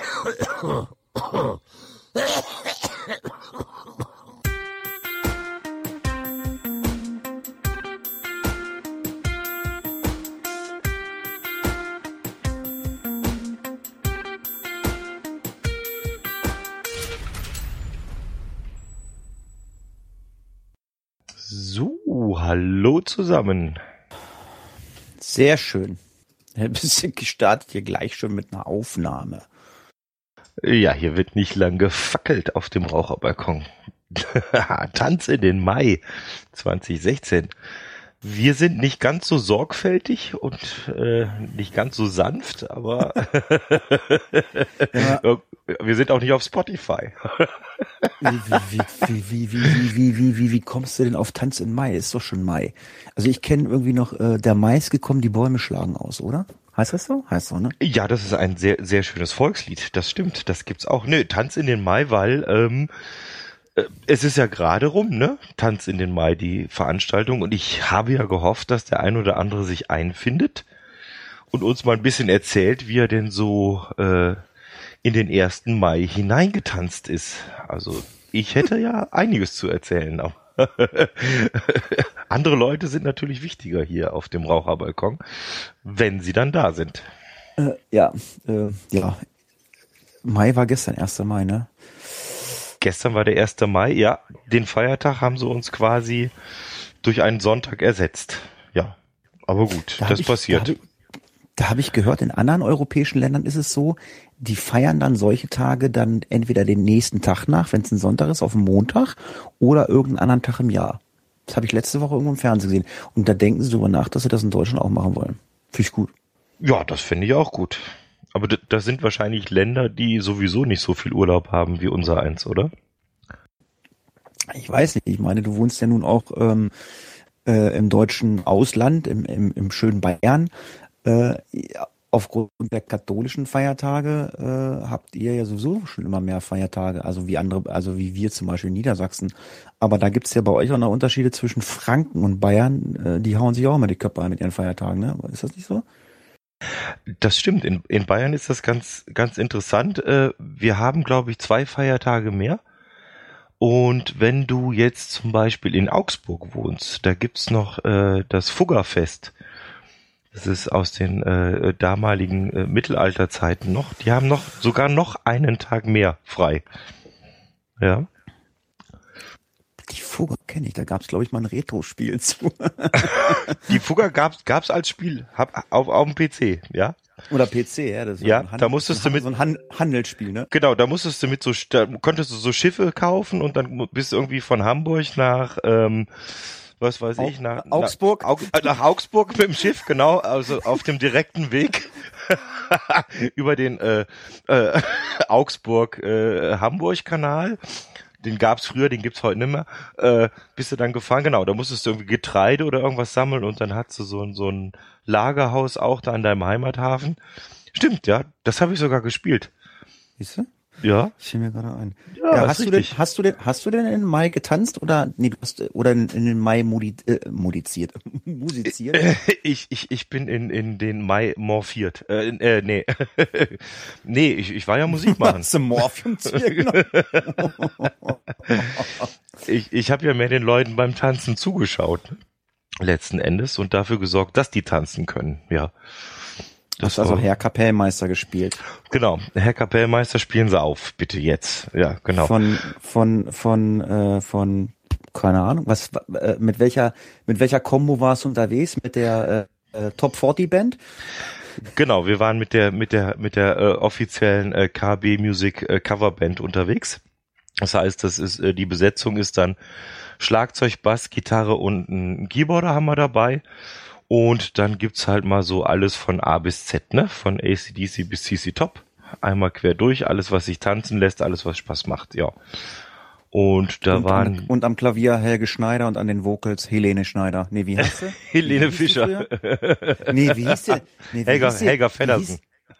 So, hallo zusammen. Sehr schön. Ein bisschen gestartet hier gleich schon mit einer Aufnahme. Ja, hier wird nicht lang gefackelt auf dem Raucherbalkon. Tanz in den Mai 2016. Wir sind nicht ganz so sorgfältig und nicht ganz so sanft, aber Ja. wir sind auch nicht auf Spotify. Wie kommst du denn auf Tanz in Mai? Ist doch schon Mai. Also ich kenne irgendwie noch, der Mai ist gekommen, die Bäume schlagen aus, oder? Heißt das so? Heißt so, ne? Ja, das ist ein sehr, sehr schönes Volkslied. Das stimmt, das gibt's auch. Nö, Tanz in den Mai, weil es ist ja gerade rum, ne? Tanz in den Mai, die Veranstaltung. Und ich habe ja gehofft, dass der ein oder andere sich einfindet und uns mal ein bisschen erzählt, wie er denn so in den 1. Mai hineingetanzt ist. Also ich hätte ja einiges zu erzählen. Aber andere Leute sind natürlich wichtiger hier auf dem Raucherbalkon, wenn sie dann da sind. Ja. Mai war gestern, 1. Mai, ne? Gestern war der 1. Mai, ja, den Feiertag haben sie uns quasi durch einen Sonntag ersetzt. Ja, aber gut, das passiert. Da habe ich gehört, in anderen europäischen Ländern ist es so, die feiern dann solche Tage dann entweder den nächsten Tag nach, wenn es ein Sonntag ist, auf dem Montag oder irgendeinen anderen Tag im Jahr. Das habe ich letzte Woche irgendwo im Fernsehen gesehen. Und da denken sie darüber nach, dass sie das in Deutschland auch machen wollen. Finde ich gut. Ja, das finde ich auch gut. Aber das sind wahrscheinlich Länder, die sowieso nicht so viel Urlaub haben wie unser eins, oder? Ich weiß nicht, ich meine, du wohnst ja nun auch im deutschen Ausland, im schönen Bayern. Aufgrund der katholischen Feiertage habt ihr ja sowieso schon immer mehr Feiertage, also wie wir zum Beispiel in Niedersachsen. Aber da gibt's ja bei euch auch noch Unterschiede zwischen Franken und Bayern. Die hauen sich auch immer die Köpfe ein mit ihren Feiertagen, ne? Ist das nicht so? Das stimmt. In Bayern ist das ganz, ganz interessant. Wir haben, glaube ich, 2 Feiertage mehr. Und wenn du jetzt zum Beispiel in Augsburg wohnst, da gibt's noch das Fuggerfest. Das ist aus den damaligen Mittelalterzeiten noch. Die haben sogar noch einen Tag mehr frei. Ja. Die Fugger kenne ich, da gab's glaube ich mal ein Retro-Spiel zu. Die Fugger gab's als Spiel auf dem PC, ja. Oder PC, ja. Das ist ja, da musstest du mit so ein Handelsspiel, ne? Genau, da musstest du konntest du so Schiffe kaufen und dann bist du irgendwie von Hamburg nach was weiß ich, nach Augsburg? Nach Augsburg mit dem Schiff, genau, also auf dem direkten Weg über den Augsburg-Hamburg-Kanal. Den gab's früher, den gibt's heute nicht mehr. Bist du dann gefahren, genau, da musstest du irgendwie Getreide oder irgendwas sammeln und dann hattest du so ein Lagerhaus auch da an deinem Heimathafen. Stimmt, ja, das habe ich sogar gespielt. Siehst du? Ja. Ich fiel mir gerade ein. Ja, hast du denn in Mai getanzt oder nee, oder in den Mai musiziert? Ich bin in den Mai morphiert. Nee. Nee, ich war ja Musik machen. Zum Morphium genau. Ich habe ja mehr den Leuten beim Tanzen zugeschaut, letzten Endes, und dafür gesorgt, dass die tanzen können, ja. Das hast also Herr Kapellmeister gespielt. Genau, Herr Kapellmeister, spielen Sie auf, bitte jetzt. Ja, genau. Von keine Ahnung, mit welcher Combo warst du unterwegs? Mit der Top 40 Band? Genau, wir waren mit der offiziellen KB Music Coverband unterwegs. Das heißt, die Besetzung ist dann Schlagzeug, Bass, Gitarre und ein Keyboarder haben wir dabei. Und dann gibt's halt mal so alles von A bis Z, ne? Von AC/DC bis CC Top. Einmal quer durch, alles, was sich tanzen lässt, alles, was Spaß macht, ja. Und und am Klavier Helge Schneider und an den Vocals Helene Schneider. Nee, wie heißt sie? Helene Fischer. Nee, wie hieß sie? Nee, Helga Feddersen.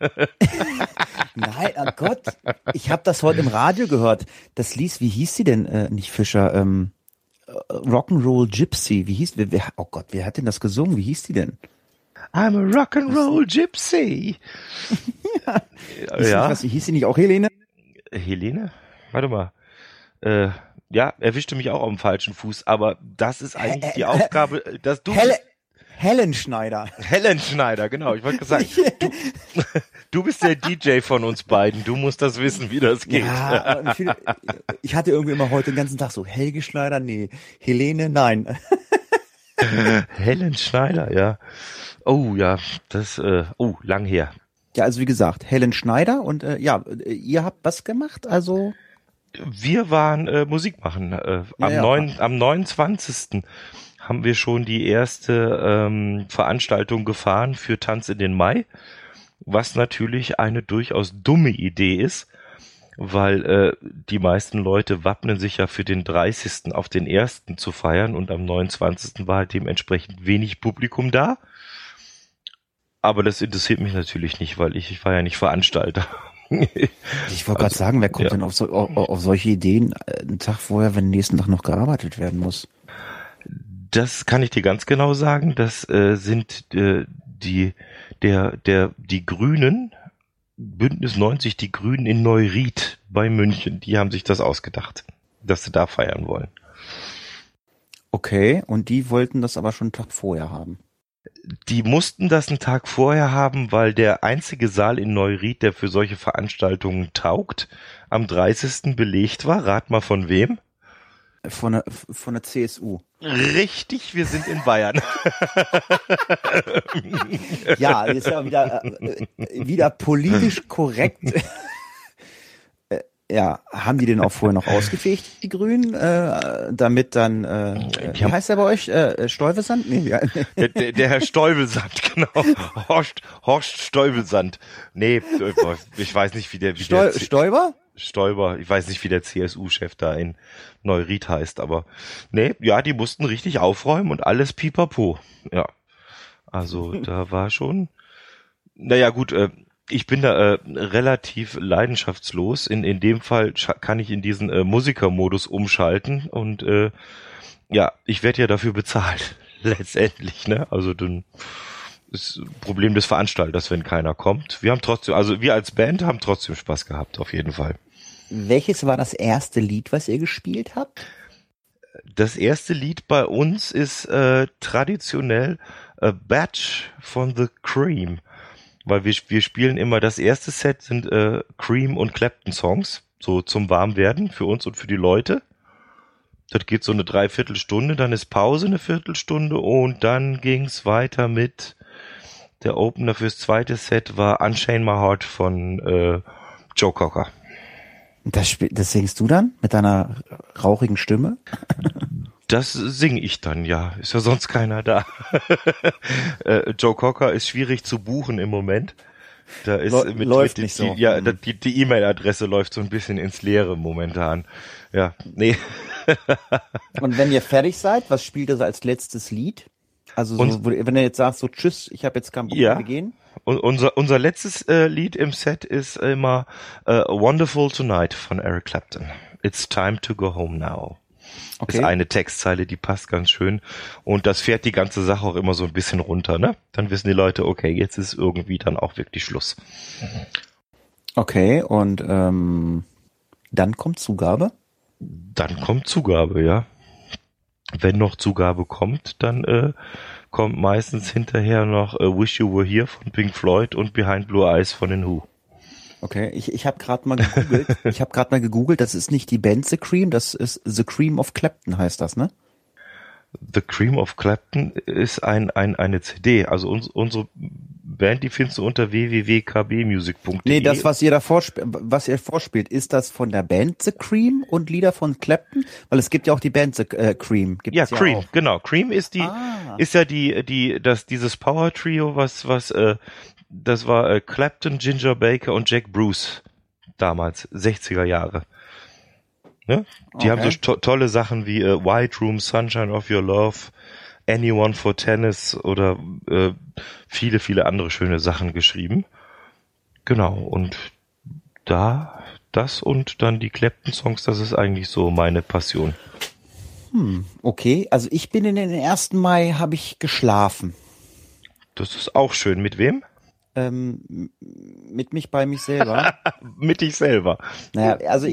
Nein, oh Gott. Ich habe das heute im Radio gehört. Das ließ, wie hieß sie denn? Nicht Fischer, Rock'n'Roll Gypsy. Oh Gott, wer hat denn das gesungen? Wie hieß die denn? I'm a Rock'n'Roll Gypsy. Ja. Hieß sie nicht auch Helene? Helene? Warte mal. Ja, erwischte mich auch auf dem falschen Fuß, aber das ist eigentlich die Aufgabe, dass du... Helen Schneider. Helen Schneider, genau. Ich wollte sagen, du bist der DJ von uns beiden. Du musst das wissen, wie das geht. Ja, ich hatte irgendwie immer heute den ganzen Tag so, Helge Schneider, nee. Helene, nein. Helen Schneider, ja. Oh ja, lang her. Ja, also wie gesagt, Helen Schneider und ihr habt was gemacht, also... Wir waren Musik machen. Am 29. haben wir schon die erste Veranstaltung gefahren für Tanz in den Mai, was natürlich eine durchaus dumme Idee ist, weil die meisten Leute wappnen sich ja für den 30. auf den 1. zu feiern und am 29. war halt dementsprechend wenig Publikum da. Aber das interessiert mich natürlich nicht, weil ich war ja nicht Veranstalter. Ich wollte gerade sagen, wer kommt denn auf solche Ideen einen Tag vorher, wenn nächsten Tag noch gearbeitet werden muss? Das kann ich dir ganz genau sagen. Das sind die Grünen, Bündnis 90, die Grünen in Neuried bei München. Die haben sich das ausgedacht, dass sie da feiern wollen. Okay, und die wollten das aber schon einen Tag vorher haben. Die mussten das einen Tag vorher haben, weil der einzige Saal in Neuried, der für solche Veranstaltungen taugt, am 30. belegt war. Rat mal von wem? Von der CSU. Richtig, wir sind in Bayern. Ja, ist ja wieder politisch korrekt. Ja, haben die den auch vorher noch ausgefegt, die Grünen, damit dann, wie heißt der bei euch, Stuyvesant? Nee, ja. Der Herr Stuyvesant, genau. Horst Stuyvesant. Nee, ich weiß nicht, wie der Stoiber? Stoiber, ich weiß nicht, wie der CSU-Chef da in Neuried heißt, aber nee, ja, die mussten richtig aufräumen und alles pipapo. Ja, also da war schon, naja gut, ich bin da relativ leidenschaftslos. In dem Fall kann ich in diesen Musikermodus umschalten und ja, ich werde ja dafür bezahlt, letztendlich, ne? Also dann ist Problem des Veranstalters, wenn keiner kommt. Wir haben trotzdem, also wir als Band haben trotzdem Spaß gehabt, auf jeden Fall. Welches war das erste Lied, was ihr gespielt habt? Das erste Lied bei uns ist traditionell A Batch von The Cream, weil wir spielen immer, das erste Set sind Cream und Clapton Songs, so zum Warmwerden für uns und für die Leute. Das geht so eine Dreiviertelstunde, dann ist Pause eine Viertelstunde und dann ging's weiter mit der Opener fürs zweite Set war Unchain My Heart von Joe Cocker. Das singst du dann mit deiner rauchigen Stimme? Das singe ich dann, ja. Ist ja sonst keiner da. Joe Cocker ist schwierig zu buchen im Moment. Da ist läuft nicht so. Ja, die E-Mail-Adresse läuft so ein bisschen ins Leere momentan. Ja, nee. Und wenn ihr fertig seid, was spielt ihr so als letztes Lied? Also so, wenn ihr jetzt sagst, so tschüss, ich habe jetzt keinen Bock mehr, wir gehen. Und unser letztes Lied im Set ist immer Wonderful Tonight von Eric Clapton. It's time to go home now. Okay. Ist eine Textzeile, die passt ganz schön. Und das fährt die ganze Sache auch immer so ein bisschen runter, ne? Dann wissen die Leute, okay, jetzt ist irgendwie dann auch wirklich Schluss. Okay, und dann kommt Zugabe? Dann kommt Zugabe, ja. Wenn noch Zugabe kommt, dann kommt meistens hinterher noch Wish You Were Here von Pink Floyd und Behind Blue Eyes von den Who. Okay, ich habe gerade mal gegoogelt. Das ist nicht die Band The Cream, das ist The Cream of Clapton heißt das, ne? The Cream of Clapton ist eine CD. Also unsere Band, die findest du unter www.kbmusic.de. Nee, das, was ihr vorspielt, ist das von der Band The Cream und Lieder von Clapton? Weil es gibt ja auch die Band The Cream. Gibt's ja, Cream, auch. Genau. Cream ist ist ja dieses Power Trio, das war Clapton, Ginger Baker und Jack Bruce damals, 60er Jahre. Ne? Die haben so tolle Sachen wie White Room, Sunshine of Your Love, Anyone for Tennis oder viele, viele andere schöne Sachen geschrieben. Genau, und das und dann die Clapton-Songs, das ist eigentlich so meine Passion. Okay, also ich bin in den 1. Mai, habe ich geschlafen. Das ist auch schön. Mit wem? Mit bei mich selber. Mit dich selber. Naja, also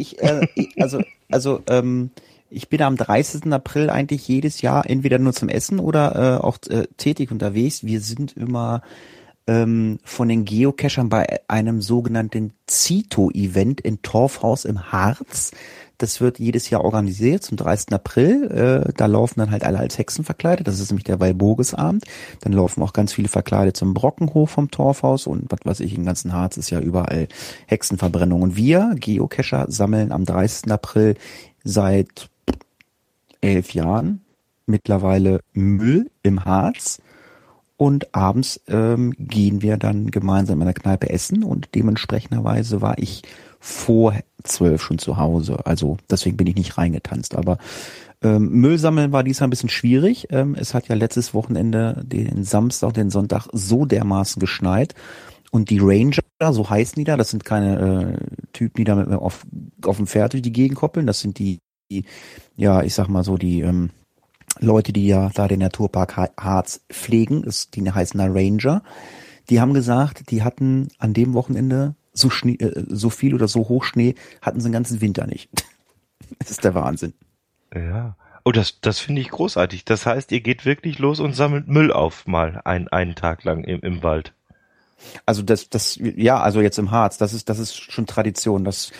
ich bin am 30. April eigentlich jedes Jahr entweder nur zum Essen oder auch tätig unterwegs. Wir sind immer von den Geocachern bei einem sogenannten Zito-Event in Torfhaus im Harz. Das wird jedes Jahr organisiert zum 30. April. Da laufen dann halt alle als Hexen verkleidet. Das ist nämlich der Walburgisabend. Dann laufen auch ganz viele verkleidet zum Brockenhof vom Torfhaus und was weiß ich, im ganzen Harz ist ja überall Hexenverbrennung. Und wir, Geocacher, sammeln am 30. April seit 11 Jahren mittlerweile Müll im Harz. Und abends gehen wir dann gemeinsam in der Kneipe essen und dementsprechenderweise war ich vor 12 schon zu Hause. Also deswegen bin ich nicht reingetanzt. Aber Müll sammeln war diesmal ein bisschen schwierig. Es hat ja letztes Wochenende den Samstag, den Sonntag so dermaßen geschneit. Und die Ranger, so heißen die da, das sind keine Typen, die da mit mir auf dem Pferd durch die Gegend koppeln. Das sind die, ja, ich sag mal so, die Leute, die ja da den Naturpark Harz pflegen, die heißen da Ranger, die haben gesagt, die hatten an dem Wochenende so Schnee, so viel oder so Hochschnee hatten sie den ganzen Winter nicht. Das ist der Wahnsinn. Ja. Oh, das finde ich großartig. Das heißt, ihr geht wirklich los und sammelt Müll auf mal einen Tag lang im Wald. Also also jetzt im Harz, das ist schon Tradition. Das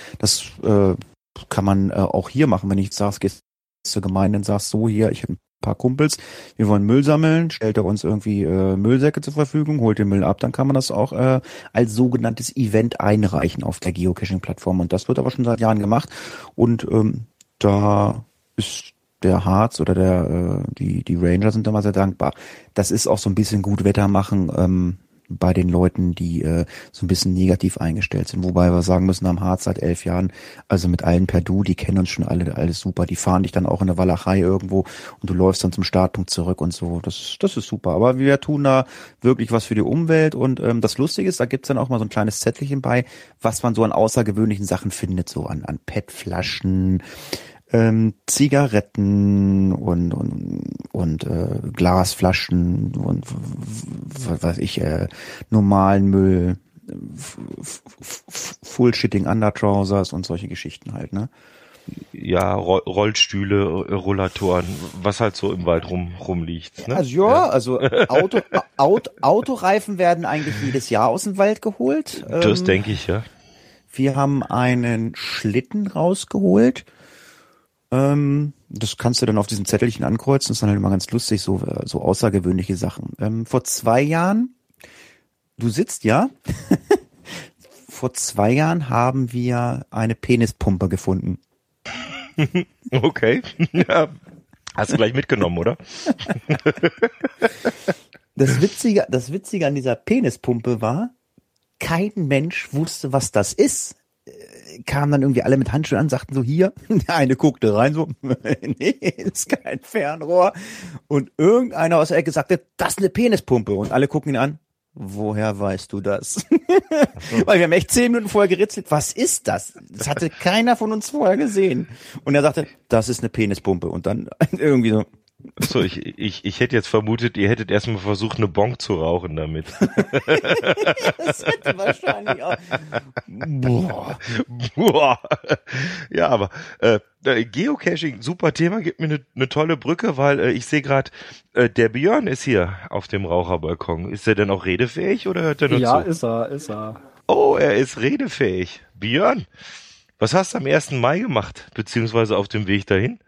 kann man auch hier machen, wenn ich sag's, gehst zur Gemeinde und sagst so, hier, ich habe ein paar Kumpels, wir wollen Müll sammeln, stellt er uns irgendwie Müllsäcke zur Verfügung, holt den Müll ab, dann kann man das auch als sogenanntes Event einreichen auf der Geocaching-Plattform und das wird aber schon seit Jahren gemacht und da ist der Harz oder die Ranger sind da mal sehr dankbar. Das ist auch so ein bisschen gut Wetter machen bei den Leuten, die so ein bisschen negativ eingestellt sind. Wobei wir sagen müssen, am Harz seit 11 Jahren, also mit allen per Du, die kennen uns schon alle, alles super. Die fahren dich dann auch in der Walachei irgendwo und du läufst dann zum Startpunkt zurück und so. Das ist super. Aber wir tun da wirklich was für die Umwelt und das Lustige ist, da gibt's dann auch mal so ein kleines Zettelchen bei, was man so an außergewöhnlichen Sachen findet, so an PET-Flaschen, Zigaretten und Glasflaschen und was weiß ich, normalen Müll, Full-Shitting Undertrousers und solche Geschichten halt, ne? Ja, Rollstühle, Rollatoren, was halt so im Wald rumliegt. Ne? Also Autoreifen werden eigentlich jedes Jahr aus dem Wald geholt. Das denke ich, ja. Wir haben einen Schlitten rausgeholt. Das kannst du dann auf diesem Zettelchen ankreuzen. Das ist dann halt immer ganz lustig, so außergewöhnliche Sachen. Vor 2 Jahren, du sitzt ja, vor 2 Jahren haben wir eine Penispumpe gefunden. Okay, ja. Hast du gleich mitgenommen, oder? Das Witzige an dieser Penispumpe war, kein Mensch wusste, was das ist. Kamen dann irgendwie alle mit Handschuhen an, sagten so, hier, der eine guckte rein, so, nee, ist kein Fernrohr. Und irgendeiner aus der Ecke sagte, das ist eine Penispumpe. Und alle gucken ihn an, woher weißt du das? Weil wir haben echt 10 Minuten vorher geritzelt, was ist das? Das hatte keiner von uns vorher gesehen. Und er sagte, das ist eine Penispumpe. Und dann irgendwie so, So, ich hätte jetzt vermutet, ihr hättet erstmal versucht, eine Bonk zu rauchen damit. das hätte wahrscheinlich auch. Boah. Ja, aber Geocaching, super Thema, gibt mir eine tolle Brücke, weil ich sehe gerade, der Björn ist hier auf dem Raucherbalkon. Ist er denn auch redefähig oder hört er nur zu? Ja, ist er. Oh, er ist redefähig. Björn, was hast du am 1. Mai gemacht, beziehungsweise auf dem Weg dahin?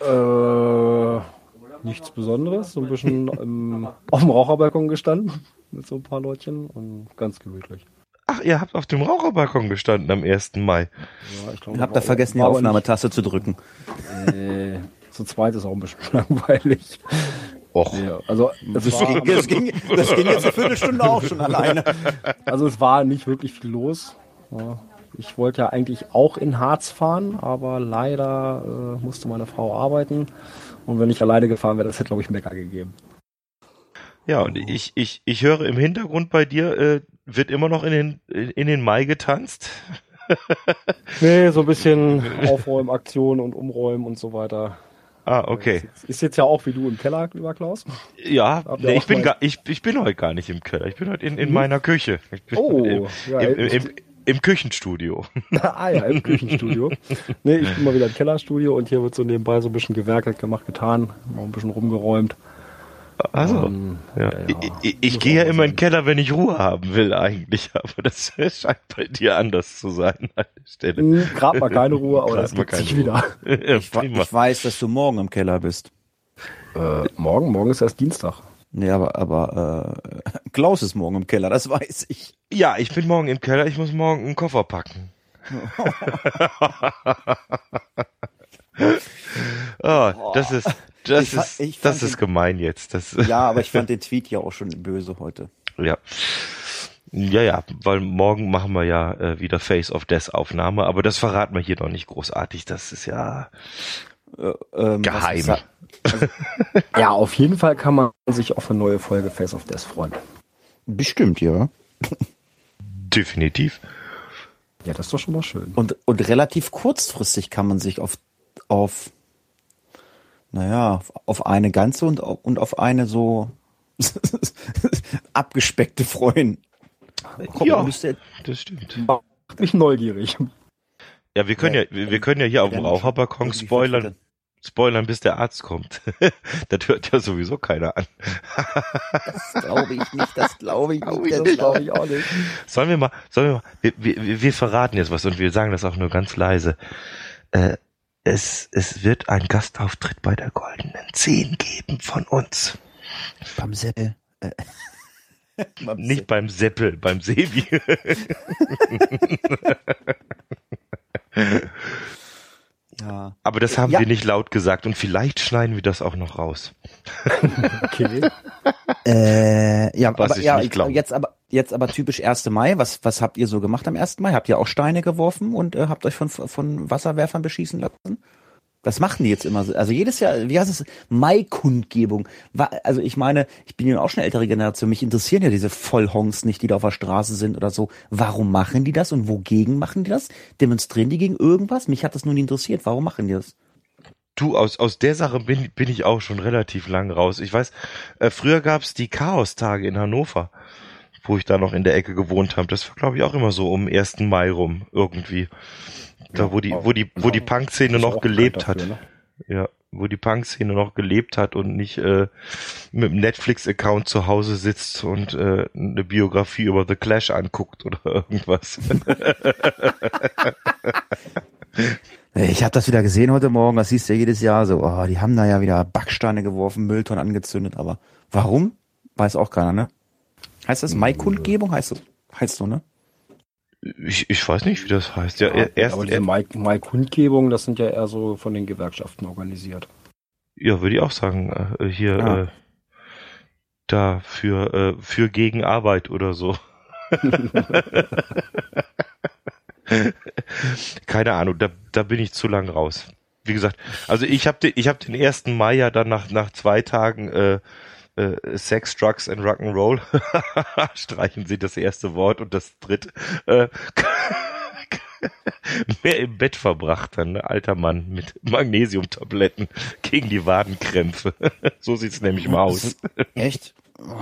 Nichts Besonderes, so ein bisschen auf dem Raucherbalkon gestanden mit so ein paar Leutchen und ganz gemütlich. Ach, ihr habt auf dem Raucherbalkon gestanden am 1. Mai. Ja, ich glaub, Habt ihr vergessen, die Aufnahmetaste zu drücken? Zu zweit ist auch ein bisschen langweilig. Och. Ja, also Das ging jetzt eine Viertelstunde auch schon alleine. Also es war nicht wirklich viel los. Ja, ich wollte ja eigentlich auch in Harz fahren, aber leider musste meine Frau arbeiten. Und wenn ich alleine gefahren wäre, das hätte, glaube ich, Mecker gegeben. Ja, und ich höre im Hintergrund bei dir, wird immer noch in den Mai getanzt. Nee, so ein bisschen Aufräumaktion und Umräumen und so weiter. Ah, okay. Ist jetzt ja auch wie du im Keller, lieber Klaus. Ja, Habt ihr nee, auch mal- ich bin heute gar nicht im Keller. Ich bin heute in meiner Küche. Ich bin Oh, ja, im Küchenstudio. Ah ja, im Küchenstudio. Nee, ich bin mal wieder im Kellerstudio und hier wird so nebenbei so ein bisschen gewerkelt, gemacht, getan, noch ein bisschen rumgeräumt. Also, Ja. ich gehe ja immer in den Keller, wenn ich Ruhe haben will eigentlich, aber das scheint bei dir anders zu sein an der Stelle. Gerade mal keine Ruhe, aber Grad das mal gibt sich keine wieder. Ja, Ich prima. weiß, dass du morgen im Keller bist. Morgen ist erst Dienstag. Nee, aber Klaus ist morgen im Keller, das weiß ich. Ja, ich bin morgen im Keller, ich muss morgen einen Koffer packen. Oh, das ist gemein jetzt. Ja, aber ich fand den Tweet ja auch schon böse heute. Ja. Ja, weil morgen machen wir ja wieder Face of Death Aufnahme, aber das verraten wir hier noch nicht großartig, das ist ja geheim. Ja, auf jeden Fall kann man sich auf eine neue Folge Face of Death freuen. Bestimmt, ja. Definitiv. Ja, das ist doch schon mal schön. Und relativ kurzfristig kann man sich auf eine ganze und auf eine so abgespeckte freuen. Ja, das stimmt. Macht mich neugierig. Ja, wir können ja hier auf dem Raucherbalkon spoilern, bis der Arzt kommt. Das hört ja sowieso keiner an. Das glaube ich nicht, das glaube ich auch nicht. Sollen wir mal, wir verraten jetzt was und wir sagen das auch nur ganz leise. Es wird ein Gastauftritt bei der Goldenen 10 geben von uns. Beim Seppel. Nicht beim Seppel, beim Sebi. Ja. Aber das haben wir nicht laut gesagt und vielleicht schneiden wir das auch noch raus. Okay. Ja, Was aber, ich ja, nicht glaube. jetzt aber typisch 1. Mai. Was habt ihr so gemacht am 1. Mai? Habt ihr auch Steine geworfen und habt euch von Wasserwerfern beschießen lassen? Das machen die jetzt immer so. Also jedes Jahr, wie heißt es? Mai-Kundgebung. Also ich meine, ich bin ja auch schon eine ältere Generation. Mich interessieren ja diese Vollhongs nicht, die da auf der Straße sind oder so. Warum machen die das und wogegen machen die das? Demonstrieren die gegen irgendwas? Mich hat das nun interessiert. Warum machen die das? Du, aus der Sache bin ich auch schon relativ lang raus. Ich weiß, früher gab's die Chaostage in Hannover, wo ich da noch in der Ecke gewohnt habe. Das war, glaube ich, auch immer so um 1. Mai rum irgendwie. Da, wo die Punk-Szene noch gelebt hat. Dafür, ne? Ja, wo die Punk-Szene noch gelebt hat und nicht mit dem Netflix-Account zu Hause sitzt und eine Biografie über The Clash anguckt oder irgendwas. Ich habe das wieder gesehen heute Morgen. Das siehst du ja jedes Jahr so. Oh, die haben da ja wieder Backsteine geworfen, Mülltonnen angezündet. Aber warum? Weiß auch keiner, ne? Heißt das Mai-Kundgebung? Heißt so, ne? Ich weiß nicht, wie das heißt. Ja, aber diese Mai-Kundgebung, das sind ja eher so von den Gewerkschaften organisiert. Ja, würde ich auch sagen. Hier da für gegen Arbeit oder so. Keine Ahnung, da bin ich zu lang raus. Wie gesagt, also ich hab den 1. Mai ja dann nach 2 Tagen Sex, Drugs and Rock'n'Roll, streichen Sie das erste Wort und das dritte, mehr im Bett verbracht dann, ne? Alter Mann mit Magnesiumtabletten gegen die Wadenkrämpfe. So sieht's nämlich mal aus. Echt?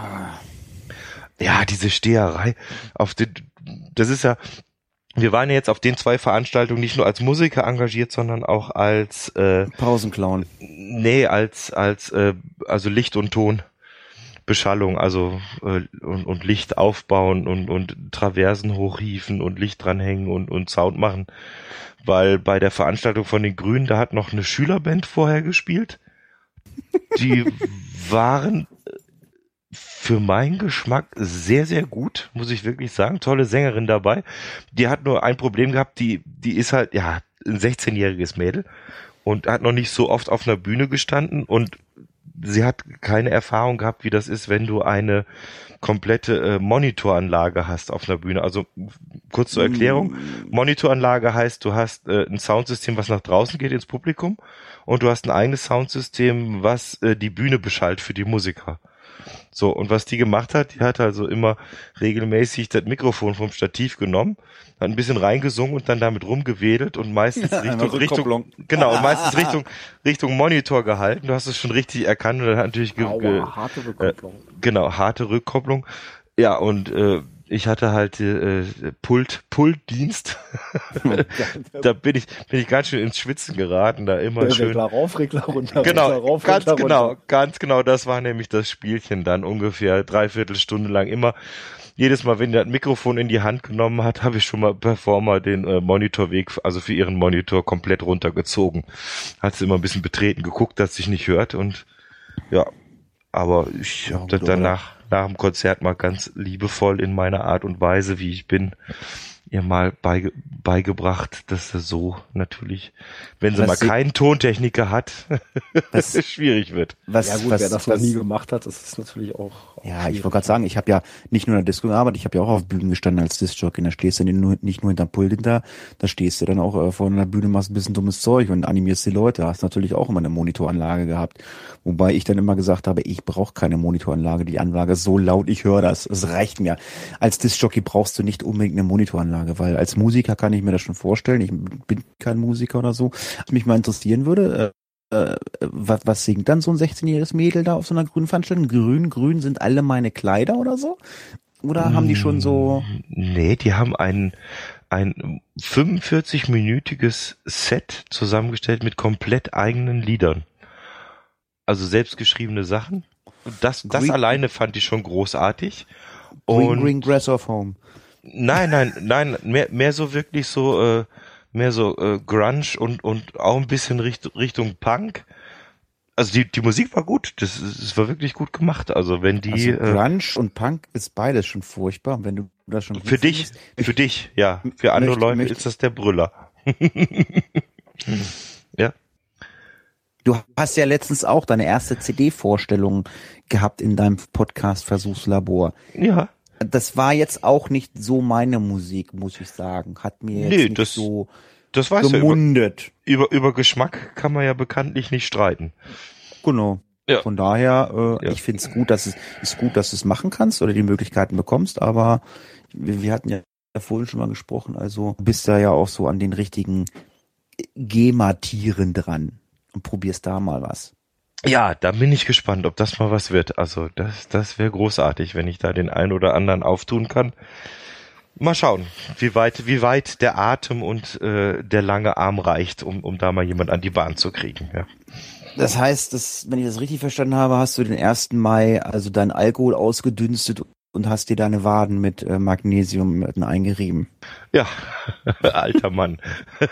Ja, diese Steherei das ist ja, wir waren ja jetzt auf den 2 Veranstaltungen nicht nur als Musiker engagiert, sondern auch als Pausenclown. Nee, also Licht und Ton. Beschallung, also und Licht aufbauen und Traversen hochhieven und Licht dranhängen und Sound machen. Weil bei der Veranstaltung von den Grünen, da hat noch eine Schülerband vorher gespielt. Die waren für meinen Geschmack sehr, sehr gut, muss ich wirklich sagen. Tolle Sängerin dabei. Die hat nur ein Problem gehabt, die ist halt, ja, ein 16-jähriges Mädel und hat noch nicht so oft auf einer Bühne gestanden und sie hat keine Erfahrung gehabt, wie das ist, wenn du eine komplette Monitoranlage hast auf einer Bühne. Also kurz zur Erklärung. Monitoranlage heißt, du hast ein Soundsystem, was nach draußen geht ins Publikum und du hast ein eigenes Soundsystem, was die Bühne beschallt für die Musiker. So, und was die gemacht hat, die hat also immer regelmäßig das Mikrofon vom Stativ genommen, hat ein bisschen reingesungen und dann damit rumgewedelt und meistens Richtung Monitor gehalten. Du hast es schon richtig erkannt und dann hat natürlich harte Rückkopplung. Genau, harte Rückkopplung. Ja, und ich hatte halt Pultdienst. Da bin ich ganz schön ins Schwitzen geraten, da immer schön. Regler rauf, Regler runter. Genau, Regler rauf, ganz Regler genau, runter. ganz genau. Das war nämlich das Spielchen dann ungefähr 3/4 Stunde lang immer. Jedes Mal, wenn er das Mikrofon in die Hand genommen hat, habe ich schon mal Performer den Monitorweg, also für ihren Monitor komplett runtergezogen. Hat sie immer ein bisschen betreten geguckt, dass sich nicht hört und ja, aber ich habe das danach nach dem Konzert mal ganz liebevoll in meiner Art und Weise, wie ich bin, ihr mal beigebracht, dass das so natürlich, wenn sie mal keinen Tontechniker hat, schwierig wird. Wer das noch nie gemacht hat, das ist natürlich auch ja, ich wollte gerade sagen, ich habe ja nicht nur in der Disco gearbeitet, ich habe ja auch auf Bühnen gestanden als Disc-Jockey. Da stehst du nicht nur hinterm Pult hinter, da stehst du dann auch vor einer Bühne, machst ein bisschen dummes Zeug und animierst die Leute. Hast natürlich auch immer eine Monitoranlage gehabt. Wobei ich dann immer gesagt habe, ich brauche keine Monitoranlage. Die Anlage ist so laut, ich höre das. Es reicht mir. Als Disc-Jockey brauchst du nicht unbedingt eine Monitoranlage, weil als Musiker kann ich mir das schon vorstellen. Ich bin kein Musiker oder so. Was mich mal interessieren würde, was singt dann so ein 16-jähriges Mädel da auf so einer grünen Veranstaltung? Grün sind alle meine Kleider oder so? Oder haben die schon so... Nee, die haben ein 45-minütiges Set zusammengestellt mit komplett eigenen Liedern. Also selbstgeschriebene Sachen. Das alleine fand ich schon großartig. Green Grass of Home. Nein, mehr so wirklich so... mehr so Grunge und auch ein bisschen Richtung Punk. Also die Musik war gut, das war wirklich gut gemacht. Also wenn die Grunge und Punk ist beides schon furchtbar. Wenn du das schon für dich, ja. Für andere Leute ist das der Brüller. Ja. Du hast ja letztens auch deine erste CD-Vorstellung gehabt in deinem Podcast Versuchslabor. Ja. Das war jetzt auch nicht so meine Musik, muss ich sagen. Hat mir jetzt nicht so das weiß gemundet. Ja, über Geschmack kann man ja bekanntlich nicht streiten. Genau. Ja. Von daher, ich finde es gut, dass du es machen kannst oder die Möglichkeiten bekommst, aber wir hatten ja vorhin schon mal gesprochen, also du bist da ja auch so an den richtigen GEMA-Tieren dran und probierst da mal was. Ja, da bin ich gespannt, ob das mal was wird. Also das wäre großartig, wenn ich da den einen oder anderen auftun kann. Mal schauen, wie weit der Atem und der lange Arm reicht, um da mal jemand an die Bahn zu kriegen. Ja. Das heißt, wenn ich das richtig verstanden habe, hast du den 1. Mai also deinen Alkohol ausgedünstet und hast dir deine Waden mit Magnesium eingerieben. Ja, alter Mann.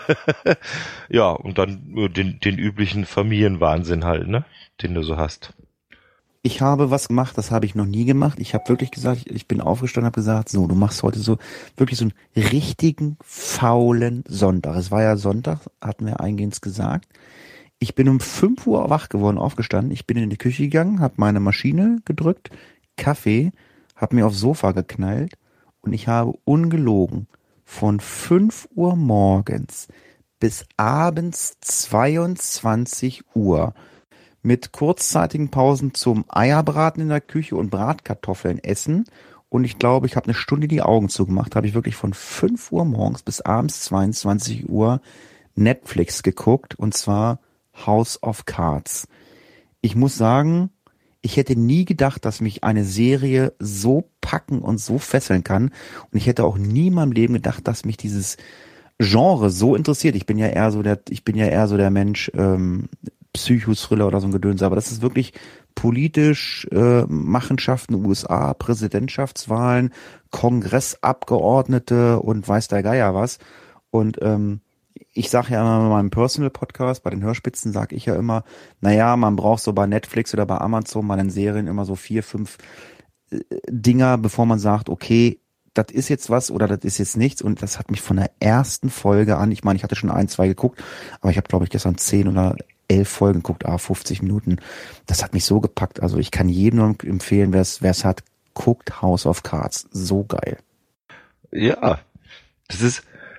Ja, und dann den üblichen Familienwahnsinn halt, ne, den du so hast. Ich habe was gemacht, das habe ich noch nie gemacht. Ich habe wirklich gesagt, ich bin aufgestanden und habe gesagt, so, du machst heute so wirklich so einen richtigen faulen Sonntag. Es war ja Sonntag, hatten wir eingehend gesagt. Ich bin um 5 Uhr wach geworden, aufgestanden. Ich bin in die Küche gegangen, habe meine Maschine gedrückt, Kaffee, habe mir aufs Sofa geknallt und ich habe ungelogen von 5 Uhr morgens bis abends 22 Uhr mit kurzzeitigen Pausen zum Eierbraten in der Küche und Bratkartoffeln essen. Und ich glaube, ich habe eine Stunde die Augen zugemacht, habe ich wirklich von 5 Uhr morgens bis abends 22 Uhr Netflix geguckt, und zwar House of Cards. Ich muss sagen, ich hätte nie gedacht, dass mich eine Serie so packen und so fesseln kann. Und ich hätte auch nie in meinem Leben gedacht, dass mich dieses Genre so interessiert. Ich bin ja eher so der Mensch, Psychothriller oder so ein Gedöns, aber das ist wirklich politisch, Machenschaften USA, Präsidentschaftswahlen, Kongressabgeordnete und weiß der Geier was. Und ich sage ja immer in meinem Personal-Podcast, bei den Hörspitzen sage ich ja immer, naja, man braucht so bei Netflix oder bei Amazon, bei den Serien immer so 4, 5 Dinger, bevor man sagt, okay, das ist jetzt was oder das ist jetzt nichts. Und das hat mich von der ersten Folge an, ich meine, ich hatte schon 1, 2 geguckt, aber ich habe, glaube ich, gestern 10 oder 11 Folgen geguckt, 50 Minuten. Das hat mich so gepackt. Also ich kann jedem nur empfehlen, wer es hat, guckt House of Cards. So geil. Ja,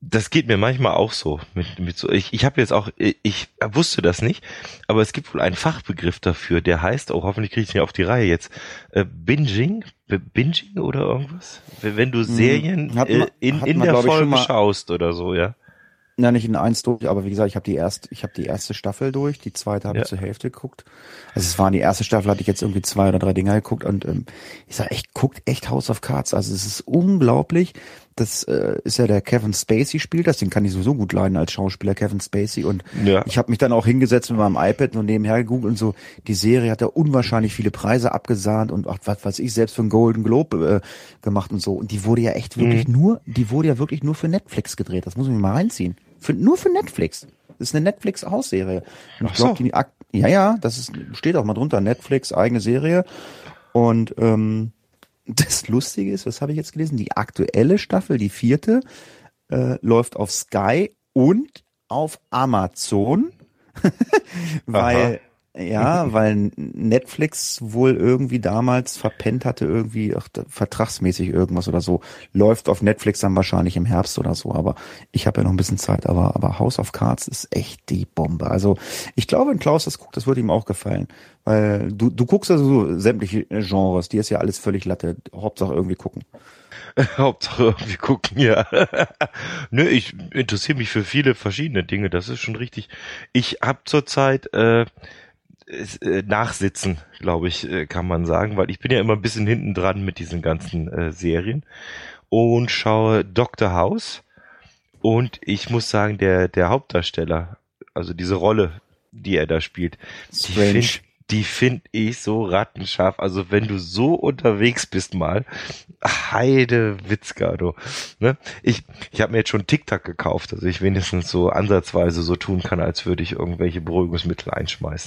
Das geht mir manchmal auch so. Mit so ich habe jetzt auch, ich wusste das nicht, aber es gibt wohl einen Fachbegriff dafür, der heißt, oh, hoffentlich kriege ich es nicht auf die Reihe jetzt, Binging oder irgendwas? Wenn du Serien in der Folge schaust oder so, ja? Na, nicht in eins durch, aber wie gesagt, ich habe die erste Staffel durch, die zweite habe ich zur Hälfte geguckt. Also es waren die erste Staffel, hatte ich jetzt irgendwie 2 oder 3 Dinger geguckt und ich sag echt, guckt echt House of Cards. Also es ist unglaublich. Das ist ja der Kevin Spacey spielt das, den kann ich sowieso gut leiden als Schauspieler, Kevin Spacey. Und ich habe mich dann auch hingesetzt mit meinem iPad und nebenher gegoogelt und so. Die Serie hat ja unwahrscheinlich viele Preise abgesahnt und auch was weiß ich, selbst für einen Golden Globe gemacht und so. Und die wurde ja echt wirklich wirklich nur für Netflix gedreht. Das muss man mal reinziehen. Nur für Netflix. Das ist eine Netflix-Hausserie. Ich glaube, das steht auch mal drunter. Netflix, eigene Serie. Und das Lustige ist, was habe ich jetzt gelesen? Die aktuelle Staffel, die 4., läuft auf Sky und auf Amazon, weil Netflix wohl irgendwie damals verpennt hatte, irgendwie vertragsmäßig irgendwas oder so. Läuft auf Netflix dann wahrscheinlich im Herbst oder so, aber ich habe ja noch ein bisschen Zeit, aber House of Cards ist echt die Bombe. Also ich glaube, wenn Klaus das guckt, das würde ihm auch gefallen. Weil du guckst also so sämtliche Genres, die ist ja alles völlig Latte. Hauptsache irgendwie gucken. Hauptsache irgendwie gucken, ja. Nö, ich interessiere mich für viele verschiedene Dinge, das ist schon richtig. Ich habe zurzeit Nachsitzen, glaube ich, kann man sagen, weil ich bin ja immer ein bisschen hinten dran mit diesen ganzen Serien und schaue Dr. House und ich muss sagen, der Hauptdarsteller, also diese Rolle, die er da spielt, die finde ich so rattenscharf. Also wenn du so unterwegs bist mal, Heide Witzka, du. Ne? Ich habe mir jetzt schon Tic-Tac gekauft, dass ich wenigstens so ansatzweise so tun kann, als würde ich irgendwelche Beruhigungsmittel einschmeißen.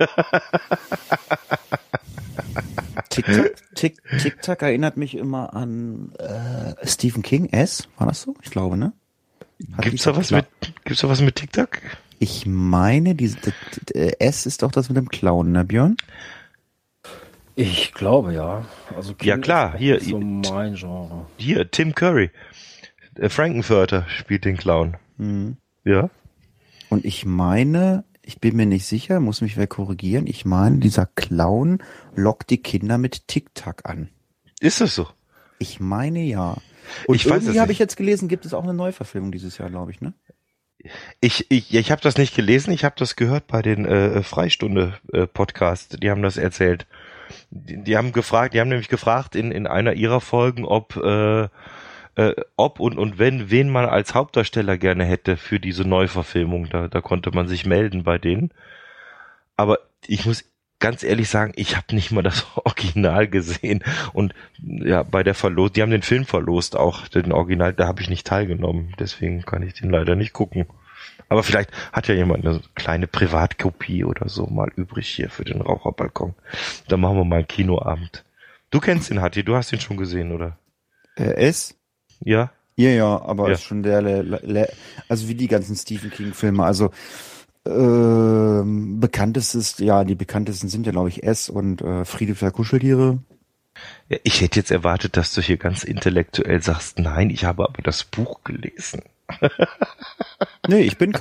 Tic-Tac erinnert mich immer an Stephen King, S, war das so? Ich glaube, ne? Gibt's da was mit Tic-Tac? Ich meine, S ist doch das mit dem Clown, ne, Björn? Ich glaube, ja. Also ja klar, hier so mein Genre. Hier Tim Curry, Frankenfurter spielt den Clown. Mhm. Ja. Und ich meine, ich bin mir nicht sicher, muss mich wer korrigieren. Ich meine, dieser Clown lockt die Kinder mit Tic-Tac an. Ist das so? Ich meine ja. Und ich weiß irgendwie habe ich jetzt gelesen, gibt es auch eine Neuverfilmung dieses Jahr, glaube ich, ne? Ich habe das nicht gelesen, ich habe das gehört bei den Freistunde-Podcast, die haben das erzählt. Die haben nämlich gefragt in einer ihrer Folgen, ob und wenn, wen man als Hauptdarsteller gerne hätte für diese Neuverfilmung. Da konnte man sich melden bei denen. Aber ich muss ganz ehrlich sagen, ich habe nicht mal das Original gesehen. Und ja, bei der die haben den Film verlost auch, den Original, da habe ich nicht teilgenommen. Deswegen kann ich den leider nicht gucken. Aber vielleicht hat ja jemand eine kleine Privatkopie oder so mal übrig hier für den Raucherbalkon. Dann machen wir mal einen Kinoabend. Du kennst den, Hatti, du hast ihn schon gesehen, oder? S? Ja? Ja, aber ist schon also wie die ganzen Stephen King-Filme, also die bekanntesten sind ja, glaube ich, S und Friede für Kuscheltiere. Ja, ich hätte jetzt erwartet, dass du hier ganz intellektuell sagst, nein, ich habe aber das Buch gelesen. Nee, ich bin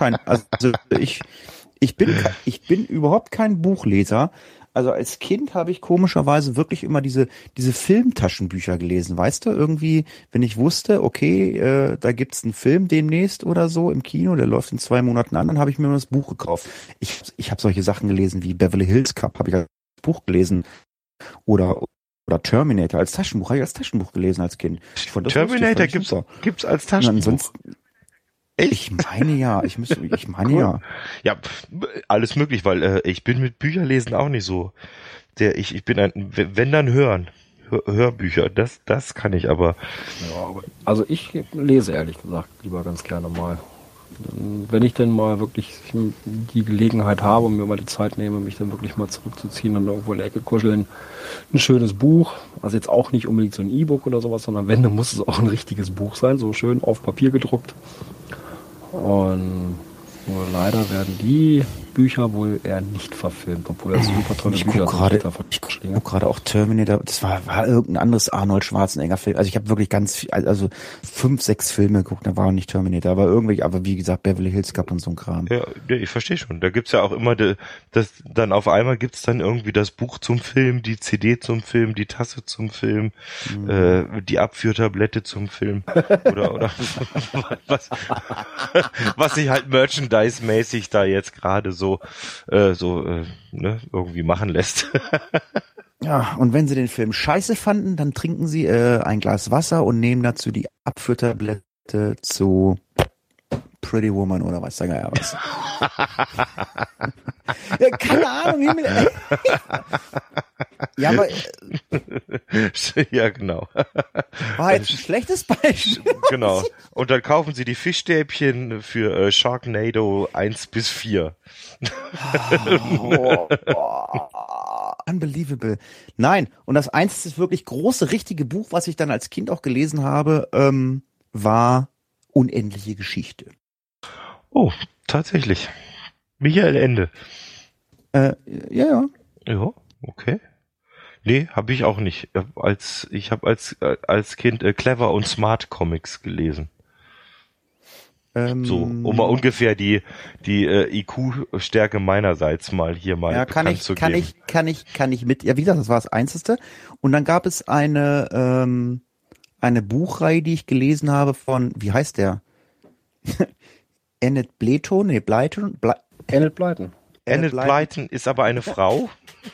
überhaupt kein Buchleser. Also als Kind habe ich komischerweise wirklich immer diese Filmtaschenbücher gelesen, weißt du? Irgendwie, wenn ich wusste, okay, da gibt's einen Film demnächst oder so im Kino, der läuft in 2 Monaten an, dann habe ich mir das Buch gekauft. Ich habe solche Sachen gelesen wie Beverly Hills Cop, habe ich als Buch gelesen. Oder Terminator habe ich als Taschenbuch gelesen als Kind. Terminator gibt's als Taschenbuch. Ich meine ja. Cool. Ja, alles möglich, weil ich bin mit Bücherlesen auch nicht so. Ich bin wenn dann hören. Hörbücher, das kann ich aber. Ja, also ich lese ehrlich gesagt lieber ganz gerne mal. Wenn ich denn mal wirklich die Gelegenheit habe und mir mal die Zeit nehme, mich dann wirklich mal zurückzuziehen und irgendwo in der Ecke kuscheln, ein schönes Buch, also jetzt auch nicht unbedingt so ein E-Book oder sowas, sondern wenn, dann muss es auch ein richtiges Buch sein, so schön auf Papier gedruckt. Und nur leider werden die Bücher wohl eher nicht verfilmt, obwohl das super tolle Ich Bücher gucke sind. gerade auch Terminator, das war irgendein anderes Arnold Schwarzenegger Film. Also ich habe wirklich ganz viel, also 5, 6 Filme geguckt, da war nicht Terminator, aber wie gesagt, Beverly Hills Cop und so ein Kram. Ja, ich verstehe schon. Da gibt's ja auch immer dann auf einmal gibt's dann irgendwie das Buch zum Film, die CD zum Film, die Tasse zum Film, die Abführtablette zum Film oder was sich halt merchandise-mäßig da jetzt gerade so irgendwie machen lässt. Ja, und wenn sie den Film scheiße fanden, dann trinken sie ein Glas Wasser und nehmen dazu die Abführtablette zu Pretty Woman oder weiß der Geier was. Ja, keine Ahnung. Ja, aber ja, genau. war jetzt ein schlechtes Beispiel. Genau. Und dann kaufen sie die Fischstäbchen für Sharknado 1 bis 4. Unbelievable. Nein, und das einzige wirklich große, richtige Buch, was ich dann als Kind auch gelesen habe, war Unendliche Geschichte. Oh, tatsächlich. Michael Ende. Ja. Ja, okay. Nee, habe ich auch nicht. Ich habe als Kind Clever und Smart Comics gelesen. So, um mal ungefähr die IQ-Stärke meinerseits mal bekannt zu geben. Kann ich mit. Ja, wie gesagt, das war das Einzige. Und dann gab es eine Buchreihe, die ich gelesen habe von, wie heißt der? Enid Blyton? Nee, Blyton? Enid Blyton. Enid Blyton ist aber eine Frau.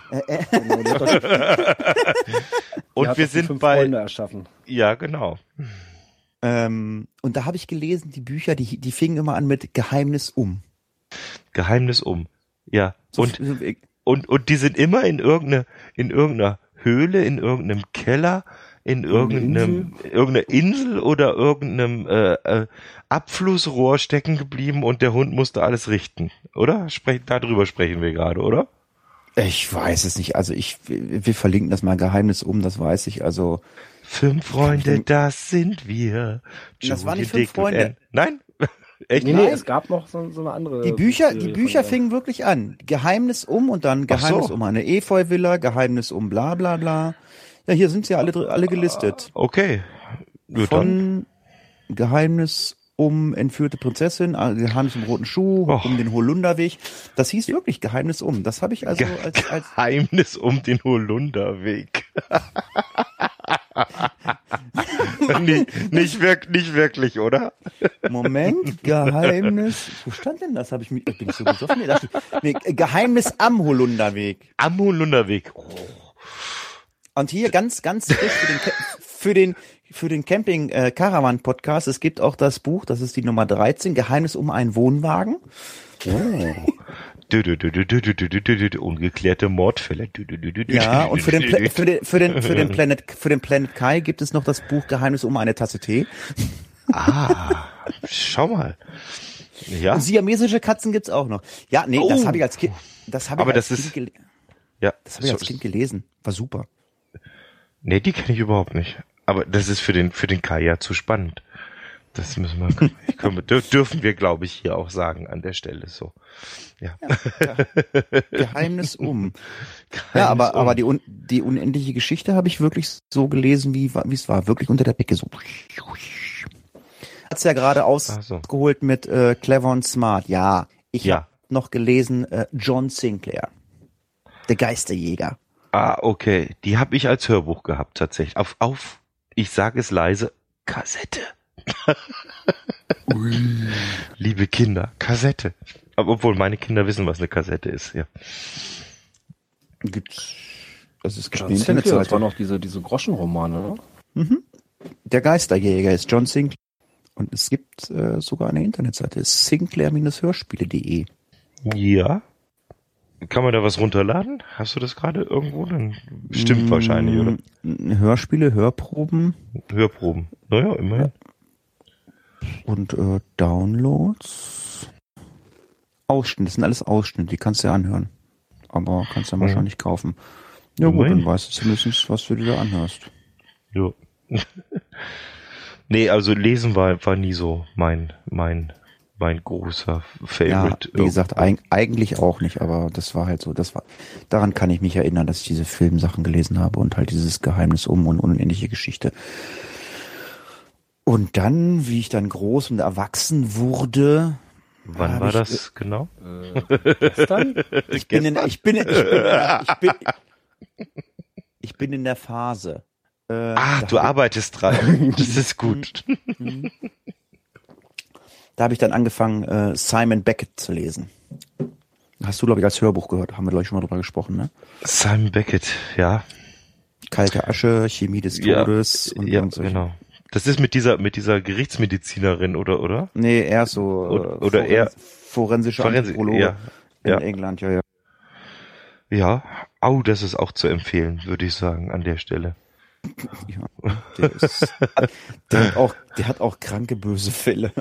Und wir sind bei Freunde erschaffen. Ja, genau. Und da habe ich gelesen, die Bücher, die fingen immer an mit Geheimnis um. Geheimnis um. Ja. So, und die sind immer in irgendeiner Höhle, in irgendeinem Keller, in irgendeiner Insel oder irgendeinem Abflussrohr stecken geblieben und der Hund musste alles richten, oder? Darüber sprechen wir gerade, oder? Ich weiß es nicht. Also wir verlinken das mal Geheimnis um, das weiß ich. Also 5 Freunde, das sind wir. Das waren nicht 5 Freunde. Nein? Echt? Nee, es gab noch so eine andere. Die Bücher fingen wirklich an. Geheimnis um und dann Geheimnis um eine Efeu-Villa, Geheimnis um bla bla bla. Ja, hier sind sie ja alle gelistet. Okay. Nur von Geheimnis um entführte Prinzessin, Geheimnis um roten Schuh, um den Holunderweg. Das hieß wirklich Geheimnis um. Das habe ich also als Geheimnis um den Holunderweg. nicht wirklich, oder? Moment, Geheimnis. Wo stand denn das? Bin ich so besoffen? Nee, Geheimnis am Holunderweg. Am Holunderweg. Oh. Und hier ganz frisch für den Camping Caravan Podcast. Es gibt auch das Buch, das ist die Nummer 13, Geheimnis um einen Wohnwagen. Oh. Ungeklärte Mordfälle. Ja, und für den Planet Kai gibt es noch das Buch Geheimnis um eine Tasse Tee. Schau mal. Ja. Und siamesische Katzen gibt's auch noch. Ja, nee, das habe ich als Kind. Das habe ich als Kind gelesen. War super. Nee, die kenne ich überhaupt nicht. Aber das ist für den Kai ja zu spannend. Das dürfen wir, glaube ich, hier auch sagen an der Stelle so. Ja. Geheimnis um. Ja, aber die unendliche Geschichte habe ich wirklich so gelesen, wie es war. Wirklich unter der Decke so. Hat's ja gerade ausgeholt mit Clever und Smart. Ja, ich habe noch gelesen John Sinclair. Der Geisterjäger. Okay. Die habe ich als Hörbuch gehabt tatsächlich. Auf ich sage es leise, Kassette. Liebe Kinder, Kassette. Aber obwohl meine Kinder wissen, was eine Kassette ist, ja. Das ist John Sinclair, das waren noch diese Groschenromane, oder? Mhm. Der Geisterjäger ist John Sinclair. Und es gibt sogar eine Internetseite, sinclair-hörspiele.de. Ja. Kann man da was runterladen? Hast du das gerade irgendwo? Dann stimmt wahrscheinlich, oder? Hörspiele, Hörproben. Naja, immerhin. Und Downloads. Ausschnitte, das sind alles Ausschnitte, die kannst du ja anhören. Aber kannst du ja wahrscheinlich kaufen. Ja gut, dann weißt du zumindest, was du dir da anhörst. Ja. Nee, also lesen war nie so mein mein großer Ja, Favorite. wie gesagt, eigentlich auch nicht, aber das war halt so, daran kann ich mich erinnern, dass ich diese Filmsachen gelesen habe und halt dieses Geheimnis und unendliche Geschichte. Und dann, wie ich dann groß und erwachsen wurde, Wann war das genau? Gestern? ich bin in der Phase. Du arbeitest dran. Das ist gut. Da habe ich dann angefangen, Simon Beckett zu lesen. Hast du, glaube ich, als Hörbuch gehört. Haben wir, glaube ich, schon mal drüber gesprochen, ne? Simon Beckett, ja. Kalte Asche, Chemie des Todes und so. Genau. Das ist mit dieser Gerichtsmedizinerin, oder? Nee, eher so oder eher forensische Anthropologe in ja. England, ja. Ja, das ist auch zu empfehlen, würde ich sagen, an der Stelle. Ja, der hat auch kranke, böse Fälle.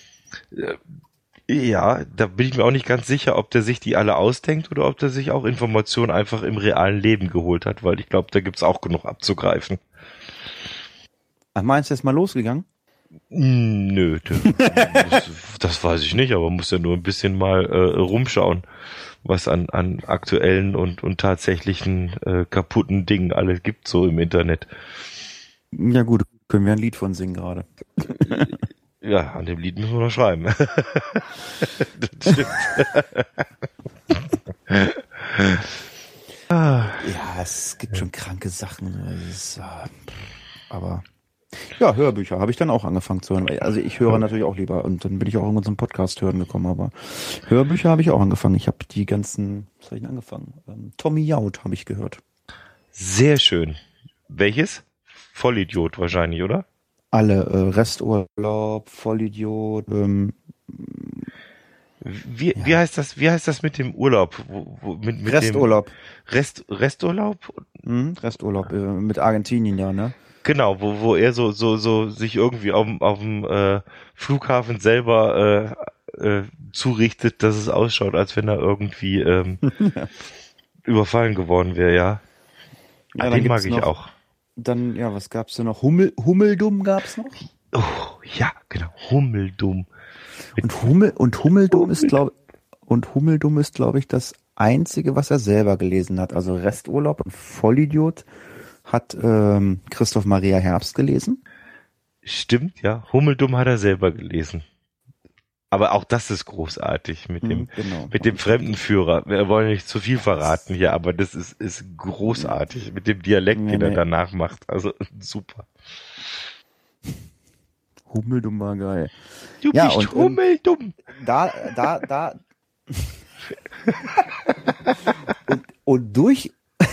Ja, da bin ich mir auch nicht ganz sicher, ob der sich die alle ausdenkt oder ob der sich auch Informationen einfach im realen Leben geholt hat, weil ich glaube, da gibt's auch genug abzugreifen. Ach, meinst du, ist mal losgegangen? Nö, das weiß ich nicht, aber muss ja nur ein bisschen mal rumschauen, was an aktuellen und tatsächlichen kaputten Dingen alles gibt so im Internet. Ja gut, können wir ein Lied von singen gerade. Ja, an dem Lied müssen wir noch schreiben. Das stimmt. Ja, es gibt schon kranke Sachen. Aber ja, Hörbücher habe ich dann auch angefangen zu hören. Also ich höre natürlich auch lieber und dann bin ich auch in unserem Podcast hören gekommen, aber Hörbücher habe ich auch angefangen. Ich habe die ganzen, was habe ich denn angefangen? Tommy Jaud habe ich gehört. Sehr schön. Welches? Vollidiot wahrscheinlich, oder? Alle, Resturlaub, Vollidiot, Wie heißt das mit dem Urlaub? Mit Resturlaub. Dem Resturlaub? Resturlaub, mit Argentinien, ja, ne? Genau, wo er so sich irgendwie auf dem Flughafen selber zurichtet, dass es ausschaut, als wenn er irgendwie überfallen geworden wäre, ja. Ja, den mag ich noch, auch. Dann, ja, was gab's denn noch? Hummeldumm gab's noch? Oh, ja, genau, Hummeldumm. Und Hummeldumm ist, glaube ich, das einzige, was er selber gelesen hat. Also Resturlaub und Vollidiot hat Christoph Maria Herbst gelesen. Stimmt, ja. Hummeldumm hat er selber gelesen. Aber auch das ist großartig mit dem Fremdenführer. Wir wollen nicht zu viel verraten hier, aber das ist großartig mit dem Dialekt, den er danach macht. Also super. Hummeldumm war geil. Du bist hummeldumm. und durch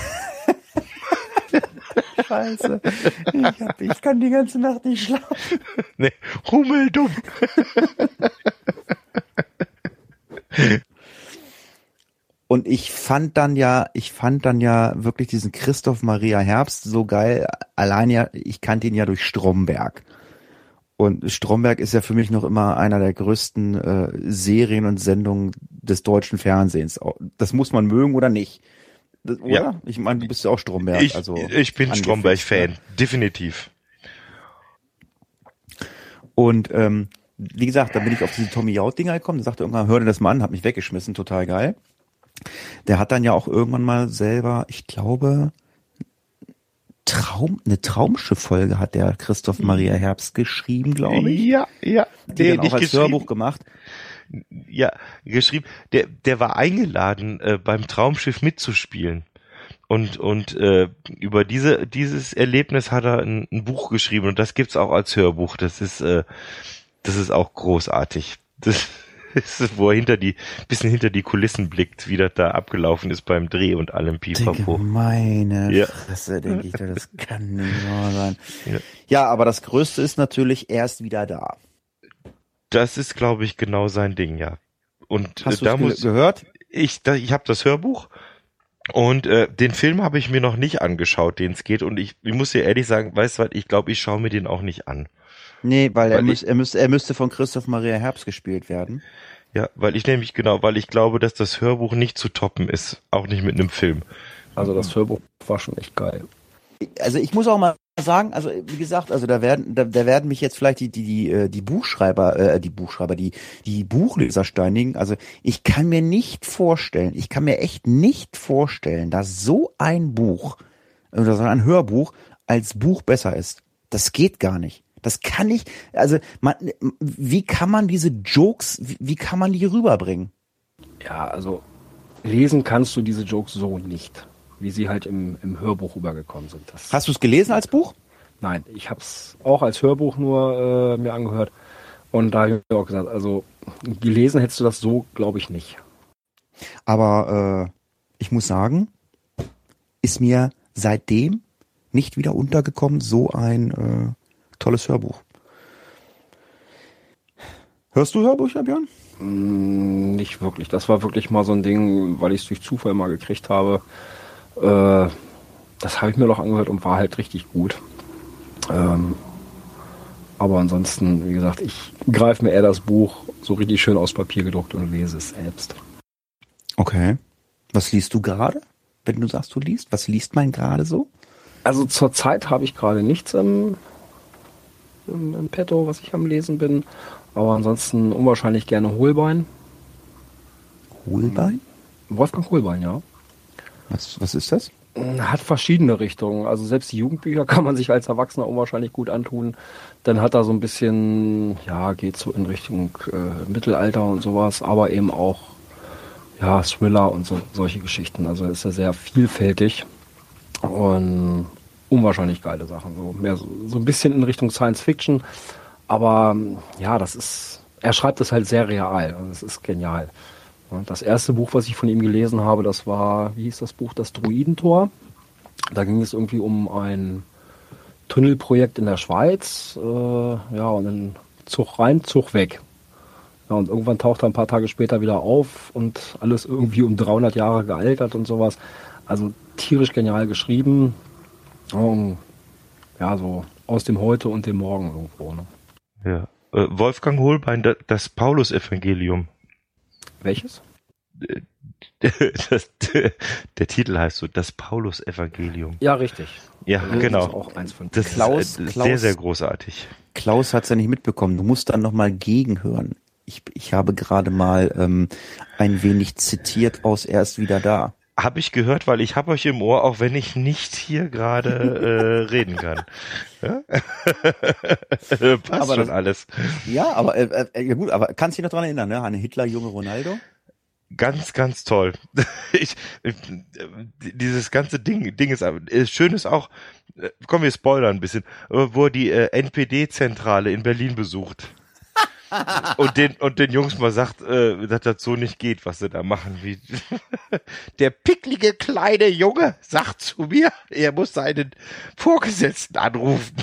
Scheiße. Ich kann die ganze Nacht nicht schlafen. Nee, hummeldumm. Und ich fand dann ja wirklich diesen Christoph Maria Herbst so geil. Allein ja, ich kannte ihn ja durch Stromberg. Und Stromberg ist ja für mich noch immer einer der größten Serien und Sendungen des deutschen Fernsehens. Das muss man mögen oder nicht. Oder? Ja. Ich meine, du bist ja auch Stromberg. Ich bin Stromberg-Fan, definitiv. Und wie gesagt, da bin ich auf diese Tommy Jaud-Dinger gekommen. Der sagte irgendwann, hör dir das mal an, hat mich weggeschmissen, total geil. Der hat dann ja auch irgendwann mal selber, ich glaube, eine Traumschiff-Folge hat der Christoph Maria Herbst geschrieben, glaube ich. Ja. Die dann auch als Hörbuch gemacht. Ja, geschrieben. Der war eingeladen, beim Traumschiff mitzuspielen. Und über dieses Erlebnis hat er ein Buch geschrieben und das gibt's auch als Hörbuch. Das ist auch großartig. Das ist, wo er bisschen hinter die Kulissen blickt, wie das da abgelaufen ist beim Dreh und allem Pipapo. Meine Fresse, denke ich, das kann nicht wahr sein. Ja, aber das Größte ist natürlich, er ist wieder da. Das ist, glaube ich, genau sein Ding, ja. Und hast du gehört? Ich habe das Hörbuch und den Film habe ich mir noch nicht angeschaut, den es geht. Und ich muss dir ehrlich sagen, weißt du was, ich glaube, ich schaue mir den auch nicht an. Nee, weil er müsste von Christoph Maria Herbst gespielt werden. Ja, weil ich glaube, dass das Hörbuch nicht zu toppen ist. Auch nicht mit einem Film. Also das Hörbuch war schon echt geil. Also ich muss auch mal sagen, also wie gesagt, also da werden mich jetzt vielleicht die Buchleser steinigen. Also ich kann mir echt nicht vorstellen, dass so ein Buch oder so ein Hörbuch als Buch besser ist. Das geht gar nicht. Das kann nicht, also wie kann man diese Jokes, wie kann man die rüberbringen? Ja, also lesen kannst du diese Jokes so nicht, wie sie halt im Hörbuch rübergekommen sind. Hast du es gelesen als Buch? Nein, ich habe es auch als Hörbuch nur mir angehört. Und da habe ich mir auch gesagt, also gelesen hättest du das so, glaube ich, nicht. Aber ich muss sagen, ist mir seitdem nicht wieder untergekommen, so ein tolles Hörbuch. Hörst du Hörbücher, Björn? Nicht wirklich. Das war wirklich mal so ein Ding, weil ich es durch Zufall mal gekriegt habe. Das habe ich mir noch angehört und war halt richtig gut. Aber ansonsten, wie gesagt, ich greife mir eher das Buch so richtig schön aus Papier gedruckt und lese es selbst. Okay. Was liest du gerade? Wenn du sagst, du liest, was liest man gerade so? Also zurzeit habe ich gerade nichts im Petto, was ich am Lesen bin. Aber ansonsten unwahrscheinlich gerne Holbein. Holbein? Wolfgang Holbein, ja. Was ist das? Hat verschiedene Richtungen. Also selbst die Jugendbücher kann man sich als Erwachsener unwahrscheinlich gut antun. Dann hat er so ein bisschen, ja, geht so in Richtung Mittelalter und sowas, aber eben auch ja, Thriller und solche Geschichten. Also ist er sehr vielfältig und unwahrscheinlich geile Sachen. So mehr so ein bisschen in Richtung Science Fiction. Aber ja, er schreibt es halt sehr real. Also es ist genial. Und das erste Buch, was ich von ihm gelesen habe, das war, wie hieß das Buch? Das Druidentor. Da ging es irgendwie um ein Tunnelprojekt in der Schweiz. Ja, und dann Zug rein, Zug weg. Ja, und irgendwann taucht er ein paar Tage später wieder auf und alles irgendwie um 300 Jahre gealtert und sowas. Also tierisch genial geschrieben. Ja, so aus dem Heute und dem Morgen irgendwo. Ne? Ja. Wolfgang Holbein, das Paulus-Evangelium. Welches? Der Titel heißt so, das Paulus-Evangelium. Ja, richtig. Ja, genau. Das ist auch eins von das Klaus, ist sehr, sehr großartig. Klaus hat's ja nicht mitbekommen. Du musst dann nochmal gegenhören. Ich habe gerade mal ein wenig zitiert aus Er ist wieder da. Habe ich gehört, weil ich habe euch im Ohr, auch wenn ich nicht hier gerade reden kann. Ja? Passt aber schon alles. Ja, aber ja gut, aber kannst du dich noch dran erinnern, ne? An Hitler, junge Ronaldo? Ganz, ganz toll. Dieses ganze Ding ist schön ist auch, komm, wir spoilern ein bisschen, wo er die NPD-Zentrale in Berlin besucht. Und den Jungs mal sagt, dass das so nicht geht, was sie da machen. Wie der picklige kleine Junge sagt zu mir, er muss seinen Vorgesetzten anrufen.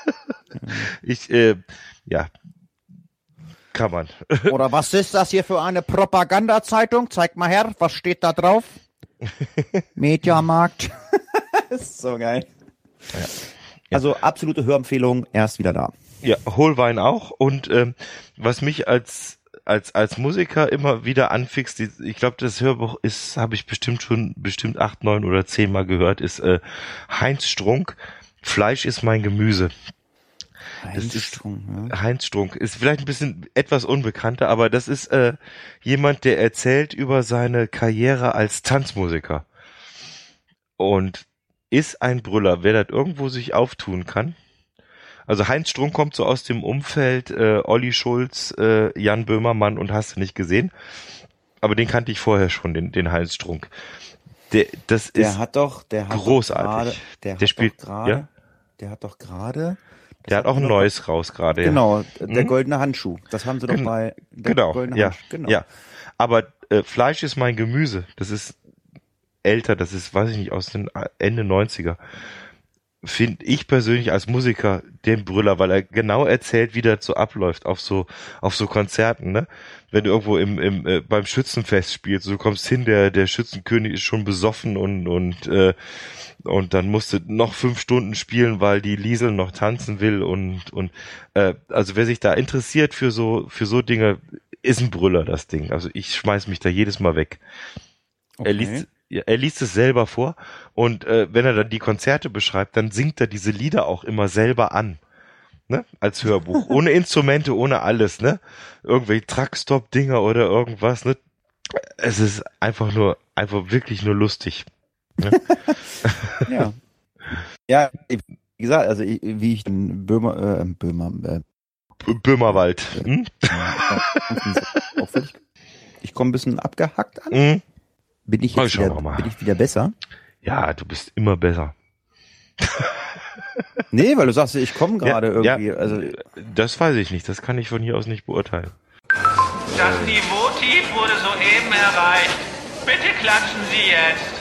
Ja, kann man. Oder was ist das hier für eine Propagandazeitung? Zeig mal her, was steht da drauf? Mediamarkt. Ist so geil. Ja. Also absolute Hörempfehlung, Er ist wieder da. Ja, Holwein auch. Und was mich als Musiker immer wieder anfixt, ich glaube, das Hörbuch habe ich bestimmt 8, 9 oder 10 Mal gehört, ist Heinz Strunk, Fleisch ist mein Gemüse. Heinz Strunk ist vielleicht ein bisschen etwas unbekannter, aber das ist jemand, der erzählt über seine Karriere als Tanzmusiker. Und ist ein Brüller, wer das irgendwo sich auftun kann. Also Heinz Strunk kommt so aus dem Umfeld Olli Schulz, Jan Böhmermann und hast du nicht gesehen. Aber den kannte ich vorher schon, den Heinz Strunk. Der hat großartig. Der hat auch ein neues raus gerade. Genau, der goldene Handschuh. Das haben sie doch bei Genau. Ja. Aber Fleisch ist mein Gemüse. Das ist älter, das ist, weiß ich nicht, aus den Ende 90er. Finde ich persönlich als Musiker den Brüller, weil er genau erzählt, wie das so abläuft auf so Konzerten, ne? Wenn du irgendwo beim Schützenfest spielst, du kommst hin, der Schützenkönig ist schon besoffen und dann musst du noch 5 Stunden spielen, weil die Liesel noch tanzen will also wer sich da interessiert für so Dinge, ist ein Brüller, das Ding. Also ich schmeiß mich da jedes Mal weg. Okay. er liest es selber vor und wenn er dann die Konzerte beschreibt, dann singt er diese Lieder auch immer selber an. Ne? Als Hörbuch. Ohne Instrumente, ohne alles, ne? Irgendwelche Truckstop-Dinger oder irgendwas, ne? Es ist einfach wirklich nur lustig. Ne? Ja. Ja, wie gesagt, also wie ich in Böhmerwald. Hm? Ich komme ein bisschen abgehackt an. Mhm. Bin ich wieder besser? Ja, du bist immer besser. Nee, weil du sagst, ich komme gerade irgendwie. Ja, also das weiß ich nicht, das kann ich von hier aus nicht beurteilen. Das Niveautief wurde soeben erreicht. Bitte klatschen Sie jetzt.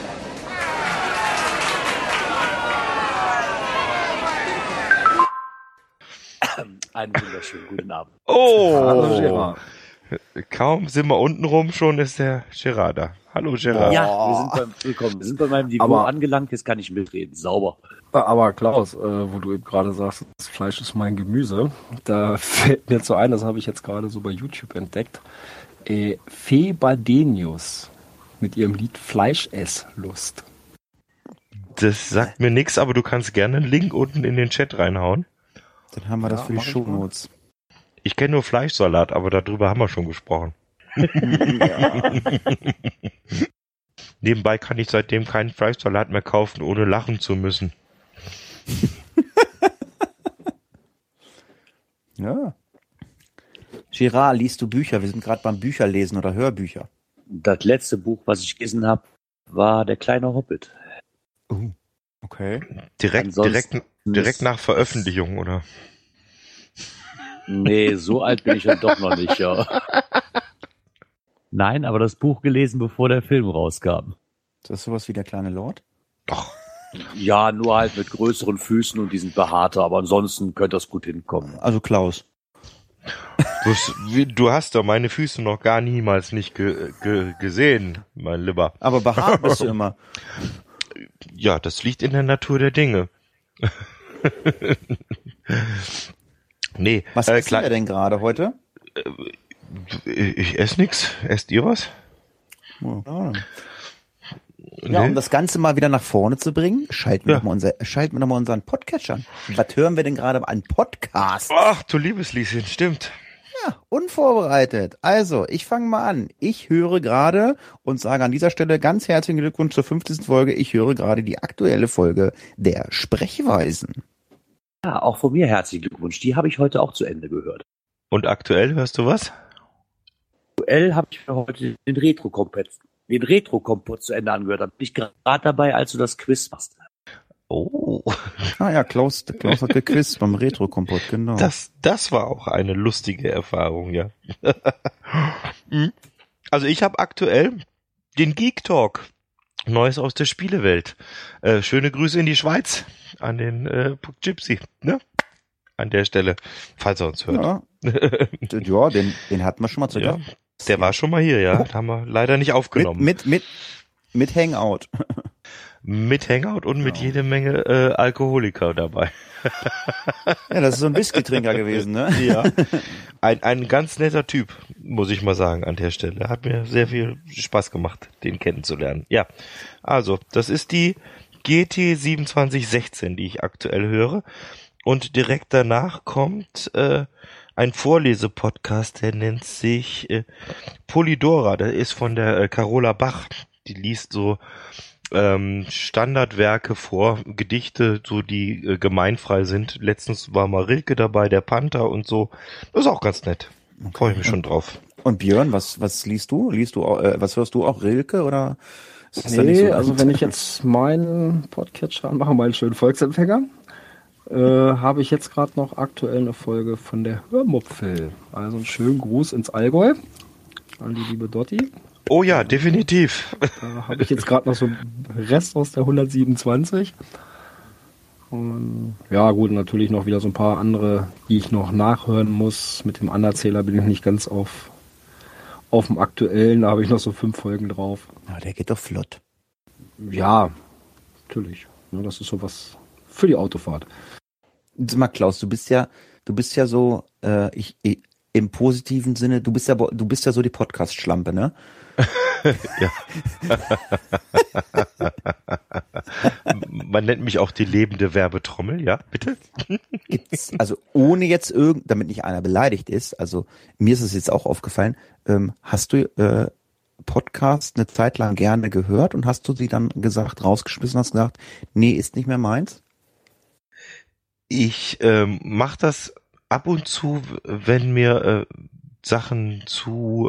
Einen wunderschönen guten Abend. Oh! Hallo Gerard. Kaum sind wir unten rum, schon ist der Gerard da. Hallo Gerard. Ja, wir sind bei meinem Niveau Aber- angelangt, jetzt kann ich mitreden. Sauber. Aber Klaus, wo du eben gerade sagst, das Fleisch ist mein Gemüse, da fällt mir so ein, das habe ich jetzt gerade so bei YouTube entdeckt, Fee Badenius mit ihrem Lied Fleischesslust. Das sagt mir nichts, aber du kannst gerne einen Link unten in den Chat reinhauen. dann haben wir das Ja, für die mach ich mal. Shownotes. Ich kenne nur Fleischsalat, aber darüber haben wir schon gesprochen. Nebenbei kann ich seitdem keinen Fleischsalat mehr kaufen, ohne lachen zu müssen. Ja. Gerard, liest du Bücher? Wir sind gerade beim Bücherlesen oder Hörbücher. Das letzte Buch, was ich gelesen habe, war Der kleine Hobbit. Okay. Direkt nach Veröffentlichung, oder? Nee, so alt bin ich dann doch noch nicht, ja. Nein, aber das Buch gelesen, bevor der Film rauskam. Ist das sowas wie der kleine Lord? Doch. Ja, nur halt mit größeren Füßen und die sind behaarter, aber ansonsten könnte das gut hinkommen. Also Klaus. Du hast doch meine Füße noch gar niemals nicht gesehen, mein Lieber. Aber behaart bist du immer. Ja, das liegt in der Natur der Dinge. Nee. Was isst ihr denn gerade heute? Ich esse nix. Esst ihr was? Ja, Nee? um das Ganze mal wieder nach vorne zu bringen, schalten wir noch mal unseren Podcast an. Was hören wir denn gerade an Podcast? Ach, du liebes Lieschen, stimmt. Ja, unvorbereitet. Also, ich fange mal an. Ich höre gerade und sage an dieser Stelle ganz herzlichen Glückwunsch zur 50. Folge. Ich höre gerade die aktuelle Folge der Sprechweisen. Ja, auch von mir herzlichen Glückwunsch. Die habe ich heute auch zu Ende gehört. Und aktuell hörst du was? Aktuell habe ich mir heute den Retro-Kompott zu Ende angehört. Da bin ich gerade dabei, als du das Quiz machst. Oh, Ah ja, Klaus hat gequizt beim Retro-Kompott, genau. das war auch eine lustige Erfahrung, ja. Also ich habe aktuell den Geek Talk. Neues aus der Spielewelt. Schöne Grüße in die Schweiz an den Puck Gypsy, ne? An der Stelle, falls er uns hört. Ja, den hatten wir schon mal zu Ja, Gast. der war schon mal hier, ja. Haben wir leider nicht aufgenommen. Mit Hangout. Mit Hangout und mit jede Menge Alkoholiker dabei. Ja, das ist so ein Whisky-Trinker gewesen, ne? Ja. Ein ganz netter Typ, muss ich mal sagen, an der Stelle. Hat mir sehr viel Spaß gemacht, den kennenzulernen. Ja, also, das ist die GT 2716, die ich aktuell höre. Und direkt danach kommt ein Vorlesepodcast, der nennt sich Polydora. Der ist von der Carola Bach. Die liest so Standardwerke vor, Gedichte, so die gemeinfrei sind. Letztens war mal Rilke dabei, der Panther und so. Das ist auch ganz nett. Freue ich mich schon drauf. Und Björn, was liest du? Was hörst du auch, Rilke oder? Ist das da nicht Nee, so also weit? wenn ich jetzt meinen Podcatcher anmache, meinen schönen Volksempfänger, habe ich jetzt gerade noch aktuell eine Folge von der Hörmupfel. Also einen schönen Gruß ins Allgäu an die liebe Dotti. Oh ja, definitiv. Da habe ich jetzt gerade noch so einen Rest aus der 127. Und ja gut, natürlich noch wieder so ein paar andere, die ich noch nachhören muss. Mit dem Anerzähler bin ich nicht ganz auf dem aktuellen. Da habe ich noch so 5 Folgen drauf. Ja, der geht doch flott. Ja, natürlich. Ja, das ist sowas für die Autofahrt. Sag mal, Klaus, du bist ja so, im positiven Sinne, du bist ja so die Podcast-Schlampe, ne? Ja. Man nennt mich auch die lebende Werbetrommel, ja, bitte? Gibt's, also ohne jetzt damit nicht einer beleidigt ist, also mir ist es jetzt auch aufgefallen, hast du Podcast eine Zeit lang gerne gehört und hast du sie dann rausgeschmissen, hast gesagt, nee, ist nicht mehr meins? Ich mache das ab und zu, wenn mir Sachen zu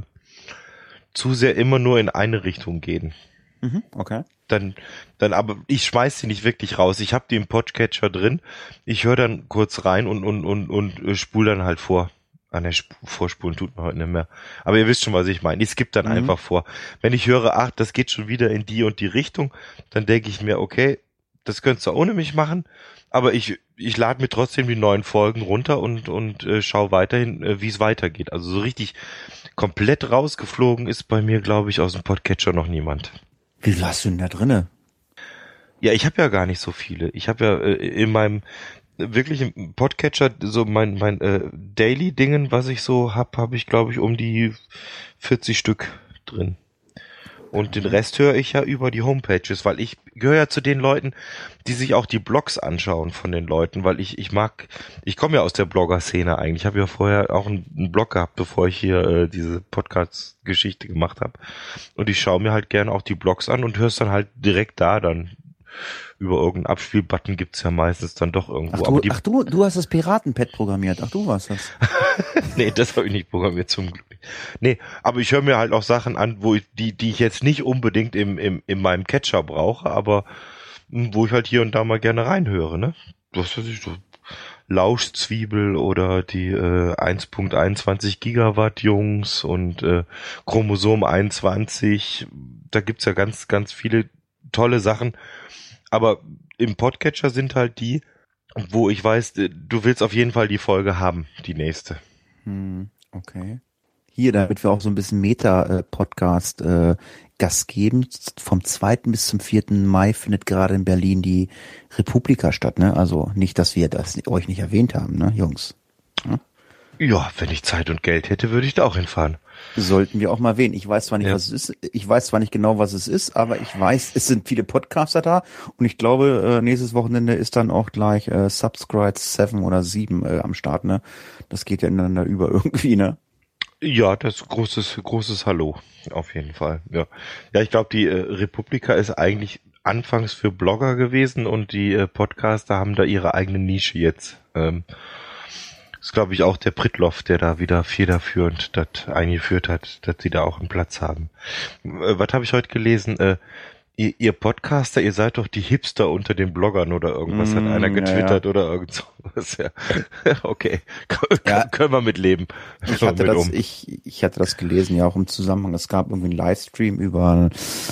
sehr immer nur in eine Richtung gehen. Okay. Dann aber ich schmeiß sie nicht wirklich raus. Ich habe die im Podcatcher drin. Ich höre dann kurz rein und spule dann halt vor. Vorspulen tut man heute nicht mehr. Aber ihr wisst schon, was ich meine. Ich skippe dann einfach vor. Wenn ich höre, ach, das geht schon wieder in die und die Richtung, dann denke ich mir, okay, das könntest du ohne mich machen, aber ich lade mir trotzdem die neuen Folgen runter und schaue weiterhin, wie es weitergeht. Also so richtig komplett rausgeflogen ist bei mir, glaube ich, aus dem Podcatcher noch niemand. Wie viel hast du denn da drinne? Ja, ich habe ja gar nicht so viele. Ich habe ja in meinem wirklich im Podcatcher so mein Daily-Dingen, was ich so habe ich, glaube ich, um die 40 Stück drin. Und den Rest höre ich ja über die Homepages, weil ich gehöre ja zu den Leuten, die sich auch die Blogs anschauen von den Leuten, weil ich komme ja aus der Blogger-Szene eigentlich. Ich habe ja vorher auch einen Blog gehabt, bevor ich hier diese Podcast-Geschichte gemacht habe. Und ich schaue mir halt gerne auch die Blogs an und höre es dann halt direkt da dann. Über irgendeinen Abspielbutton gibt's ja meistens dann doch irgendwo. Du hast das Piratenpad programmiert. Ach, du warst das. Nee, das habe ich nicht programmiert, zum Glück. Nee, aber ich höre mir halt auch Sachen an, die ich jetzt nicht unbedingt in meinem Catcher brauche, aber wo ich halt hier und da mal gerne reinhöre, ne? Was weiß ich, so Lauschzwiebel oder die 1.21 Gigawatt Jungs und Chromosom 21. Da gibt's ja ganz, ganz viele tolle Sachen. Aber im Podcatcher sind halt die, wo ich weiß, du willst auf jeden Fall die Folge haben, die nächste. Okay. Hier, damit wir auch so ein bisschen Meta-Podcast Gas geben, vom 2. bis zum 4. Mai findet gerade in Berlin die Republika statt, ne? Also nicht, dass wir das euch nicht erwähnt haben, ne, Jungs? Ja, wenn ich Zeit und Geld hätte, würde ich da auch hinfahren. Sollten wir auch mal erwähnen. Ich weiß zwar nicht, was es ist. Ich weiß zwar nicht genau, was es ist, aber ich weiß, es sind viele Podcaster da und ich glaube, nächstes Wochenende ist dann auch gleich Subscribe 7 oder 7 am Start, ne? Das geht ja ineinander über irgendwie, ne? Ja, das großes Hallo, auf jeden Fall. Ja, ich glaube, die Republika ist eigentlich anfangs für Blogger gewesen und die Podcaster haben da ihre eigene Nische jetzt. Ist, glaube ich, auch der Prittloff, der da wieder federführend das eingeführt hat, dass sie da auch einen Platz haben. Was habe ich heute gelesen? Ihr Podcaster, ihr seid doch die Hipster unter den Bloggern oder irgendwas, hat einer getwittert oder irgend sowas. Ja. Okay, können wir mit leben. Ich hatte das gelesen, ja auch im Zusammenhang. Es gab irgendwie einen Livestream über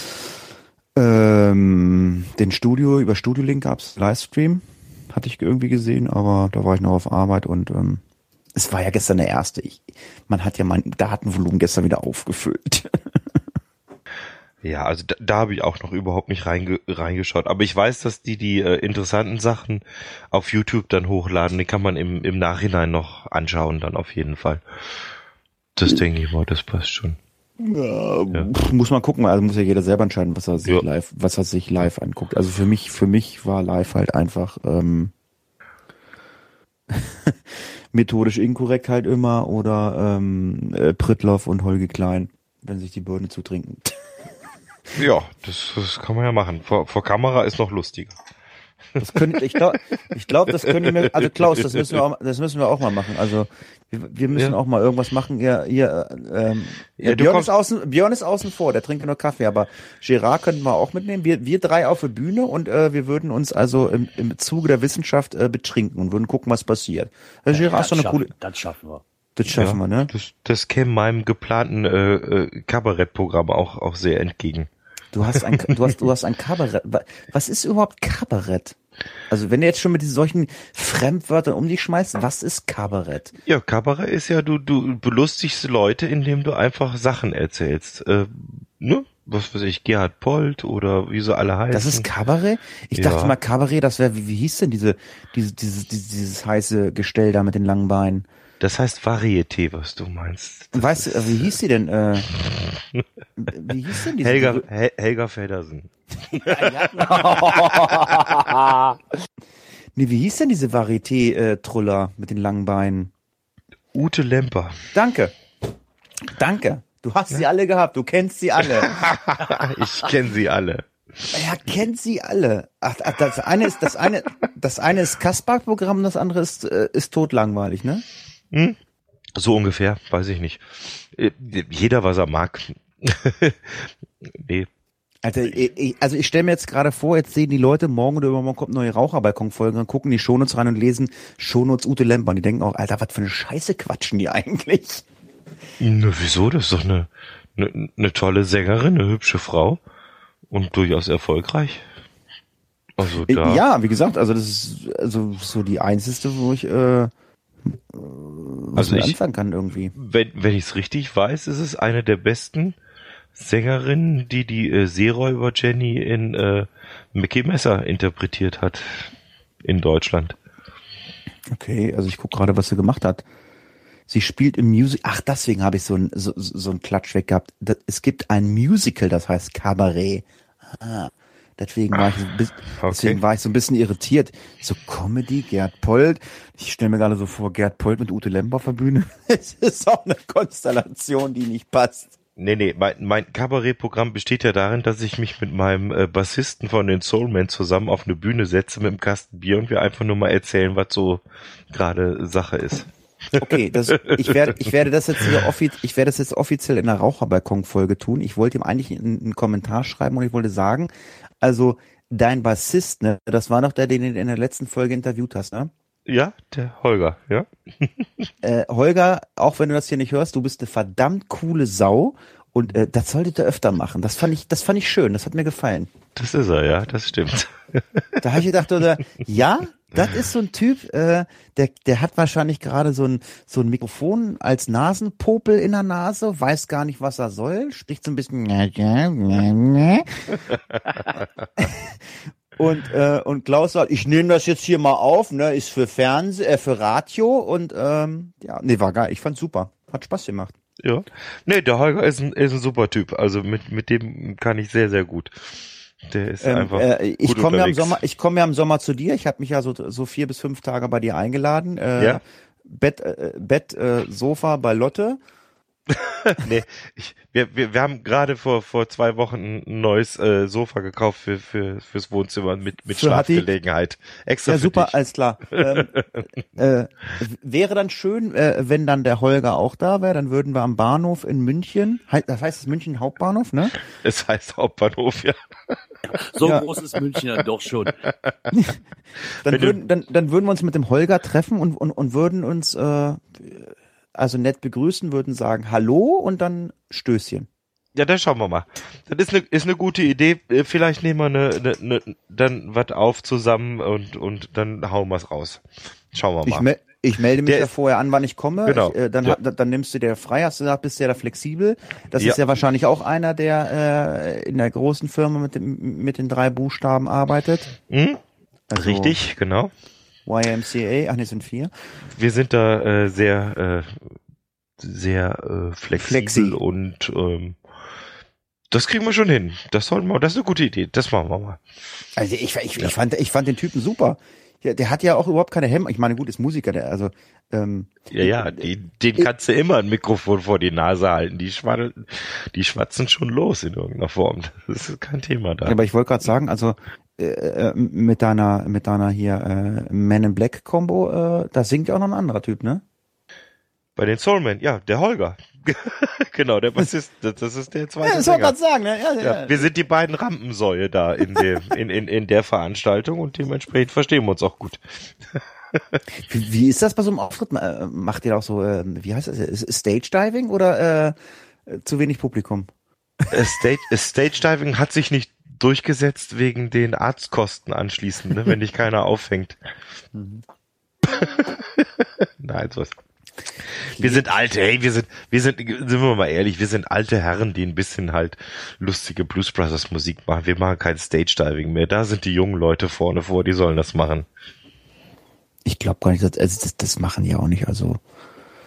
über Studiolink gab's Livestream. Hatte ich irgendwie gesehen, aber da war ich noch auf Arbeit und es war ja gestern der erste. Man hat ja mein Datenvolumen gestern wieder aufgefüllt. Ja, also da habe ich auch noch überhaupt nicht reingeschaut. Aber ich weiß, dass die interessanten Sachen auf YouTube dann hochladen. Die kann man im Nachhinein noch anschauen dann auf jeden Fall. Das denke ich mal, das passt schon. Ja. Muss man gucken, also muss ja jeder selber entscheiden, was er sich live anguckt. Also für mich war live halt einfach methodisch inkorrekt halt immer oder Prittloff und Holger Klein, wenn sich die Birne zutrinken. Ja, das kann man ja machen. Vor Kamera ist noch lustiger. Ich glaube, das können wir, also Klaus, das müssen wir auch mal machen. Also wir müssen auch mal irgendwas machen. Björn ist außen vor, der trinkt nur Kaffee, aber Gerard könnten wir auch mitnehmen. Wir drei auf der Bühne und wir würden uns also im Zuge der Wissenschaft betrinken und würden gucken, was passiert. Gerard ist doch eine coole. Das schaffen wir. Das schaffen wir, ne? Das käme meinem geplanten Kabarettprogramm auch sehr entgegen. Du hast ein Kabarett. Was ist überhaupt Kabarett? Also wenn du jetzt schon mit solchen Fremdwörtern um dich schmeißt, was ist Kabarett? Ja, Kabarett ist ja, du belustigst Leute, indem du einfach Sachen erzählst. Ne? Was weiß ich, Gerhard Polt oder wie so alle heißen. Das ist Kabarett? Ich dachte mal Kabarett, das wäre, wie hieß denn dieses heiße Gestell da mit den langen Beinen? Das heißt Varieté, was du meinst. Und weißt du, wie hieß sie denn? Wie hieß denn diese? Helga Feddersen. Nee, wie hieß denn diese Varieté-Truller mit den langen Beinen? Ute Lemper. Danke. Du hast sie alle gehabt, du kennst sie alle. Ich kenne sie alle. Er kennt sie alle. Ach, das eine ist Kasperl-Programm, das andere ist totlangweilig, ne? Hm? So ungefähr, weiß ich nicht. Jeder, was er mag. Nee. Also ich stelle mir jetzt gerade vor, jetzt sehen die Leute, morgen oder übermorgen kommt eine neue Raucherbalkon-Folge, dann gucken die Shownotes rein und lesen Shownotes Ute Lemper. Und die denken auch, Alter, was für eine Scheiße quatschen die eigentlich? Na, wieso? Das ist doch eine tolle Sängerin, eine hübsche Frau und durchaus erfolgreich. Also da. Ja, wie gesagt, also das ist also so die einzige, wo ich anfangen kann irgendwie. Wenn ich es richtig weiß, ist es eine der besten Sängerinnen, die Seeräuber Jenny in Mickey Messer interpretiert hat in Deutschland. Okay, also ich gucke gerade, was sie gemacht hat. Sie spielt im Musical. Ach, deswegen habe ich so ein Klatsch weg gehabt. Es gibt ein Musical, das heißt Cabaret. Deswegen war ich so ein bisschen irritiert. So Comedy, Gerd Polt. Ich stelle mir gerade so vor, Gerd Polt mit Ute Lemper auf der Bühne. Es ist auch eine Konstellation, die nicht passt. Nee, mein Kabarettprogramm besteht ja darin, dass ich mich mit meinem Bassisten von den Soulmen zusammen auf eine Bühne setze mit einem Kasten Bier und wir einfach nur mal erzählen, was so gerade Sache ist. Okay, ich werde das jetzt offiziell in der Raucherbalkon-Folge tun. Ich wollte ihm eigentlich einen Kommentar schreiben und ich wollte sagen, also dein Bassist, ne, das war doch der, den du in der letzten Folge interviewt hast, ne? Ja, der Holger, ja. Holger, auch wenn du das hier nicht hörst, du bist eine verdammt coole Sau und das solltet ihr öfter machen. Das fand ich schön, das hat mir gefallen. Das ist er, ja, das stimmt. Da habe ich gedacht, ja, das ist so ein Typ, der hat wahrscheinlich gerade so ein Mikrofon als Nasenpopel in der Nase, weiß gar nicht, was er soll, spricht so ein bisschen und Klaus sagt, ich nehme das jetzt hier mal auf, ne, ist für für Radio und war geil, ich fand's super, hat Spaß gemacht. Ja, nee, der Holger ist ein super Typ, also mit dem kann ich sehr, sehr gut. Der ist einfach ich komme ja im Sommer zu dir. Ich habe mich ja so 4 bis 5 Tage bei dir eingeladen. Ja? Bett, Sofa bei Lotte. Nee, wir haben gerade vor 2 Wochen ein neues Sofa gekauft fürs Wohnzimmer mit Schlafgelegenheit. Extra ja, für super, dich. alles klar. Wäre dann schön, wenn dann der Holger auch da wäre, dann würden wir am Bahnhof in München, das heißt es München Hauptbahnhof, ne? Es heißt Hauptbahnhof, ja. So groß ist München dann doch schon. Dann würden wir uns mit dem Holger treffen und würden uns also nett begrüßen, würden sagen Hallo und dann Stößchen. Ja, dann schauen wir mal. Das ist eine gute Idee. Vielleicht nehmen wir dann was auf zusammen und dann hauen wir es raus. Schauen wir mal. Ich melde mich ja vorher an, wann ich komme. Genau. Dann nimmst du dir frei, hast du gesagt, bist du ja da flexibel. Das ist ja wahrscheinlich auch einer, der in der großen Firma mit den 3 Buchstaben arbeitet. Mhm. Also richtig, genau. YMCA, sind 4. Wir sind da sehr flexibel und das kriegen wir schon hin. Das ist eine gute Idee. Das machen wir mal. Also ich fand den Typen super. Ja, der hat ja auch überhaupt keine Hemmung. Ich meine, gut, ist Musiker, den kannst du immer ein Mikrofon vor die Nase halten. Die schwatzen schon los in irgendeiner Form. Das ist kein Thema da. Ja, aber ich wollte gerade sagen, also mit deiner hier Man in Black Combo, da singt ja auch noch ein anderer Typ, ne? Bei den Soulmen, ja, der Holger. Genau, der Bassist, das ist der zweite. Ja, das wollte ich gerade sagen, ne? Ja, wir sind die beiden Rampensäue da in der Veranstaltung und dementsprechend verstehen wir uns auch gut. Wie ist das bei so einem Auftritt? Macht ihr auch so, wie heißt das? Stage Diving oder zu wenig Publikum? Stage Diving hat sich nicht durchgesetzt wegen den Arztkosten anschließend, ne, wenn dich keiner auffängt. Nein, sowas. Wir sind alte, sind wir mal ehrlich, wir sind alte Herren, die ein bisschen halt lustige Blues Brothers Musik machen. Wir machen kein Stage Diving mehr. Da sind die jungen Leute vorne die sollen das machen. Ich glaube gar nicht, das machen die auch nicht. Also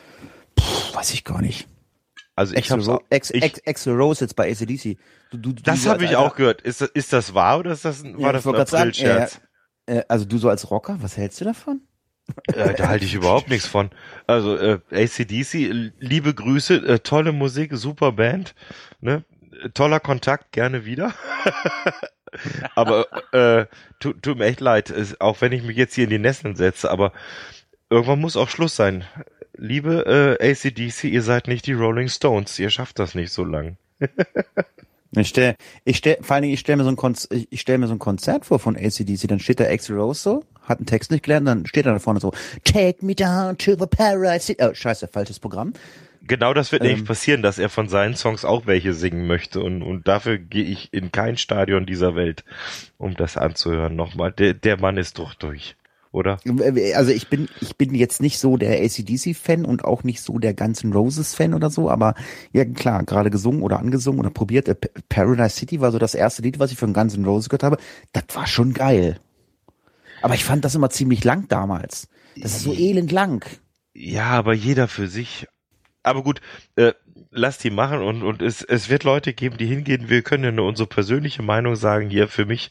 weiß ich gar nicht. Also ich hab's Axl Rose jetzt bei AC/DC. Das habe ich auch gehört. Ist das wahr oder war das ein April-Scherz? Also du so als Rocker, was hältst du davon? Da halte ich überhaupt nichts von. Also AC/DC, liebe Grüße, tolle Musik, super Band, ne? Toller Kontakt, gerne wieder. Aber tut mir echt leid, auch wenn ich mich jetzt hier in die Nesseln setze, aber irgendwann muss auch Schluss sein. Liebe AC/DC, ihr seid nicht die Rolling Stones, ihr schafft das nicht so lang. Vor allen Dingen, ich stell mir so ein Konzert vor von AC/DC, dann steht da Axl Rose so, hat einen Text nicht gelernt, dann steht er da vorne so, Take me down to the paradise. Oh, scheiße, falsches Programm. Genau, das wird nämlich passieren, dass er von seinen Songs auch welche singen möchte und dafür gehe ich in kein Stadion dieser Welt, um das anzuhören nochmal. Der Mann ist doch durch, oder? Also ich bin jetzt nicht so der AC/DC-Fan und auch nicht so der Guns N' Roses-Fan oder so, aber ja klar, gerade gesungen oder angesungen oder probiert. Paradise City war so das erste Lied, was ich von Guns N' Roses gehört habe. Das war schon geil. Aber ich fand das immer ziemlich lang damals. Das ist so elend lang. Ja, aber jeder für sich. Aber gut, lass die machen und es wird Leute geben, die hingehen. Wir können ja nur unsere persönliche Meinung sagen. Hier für mich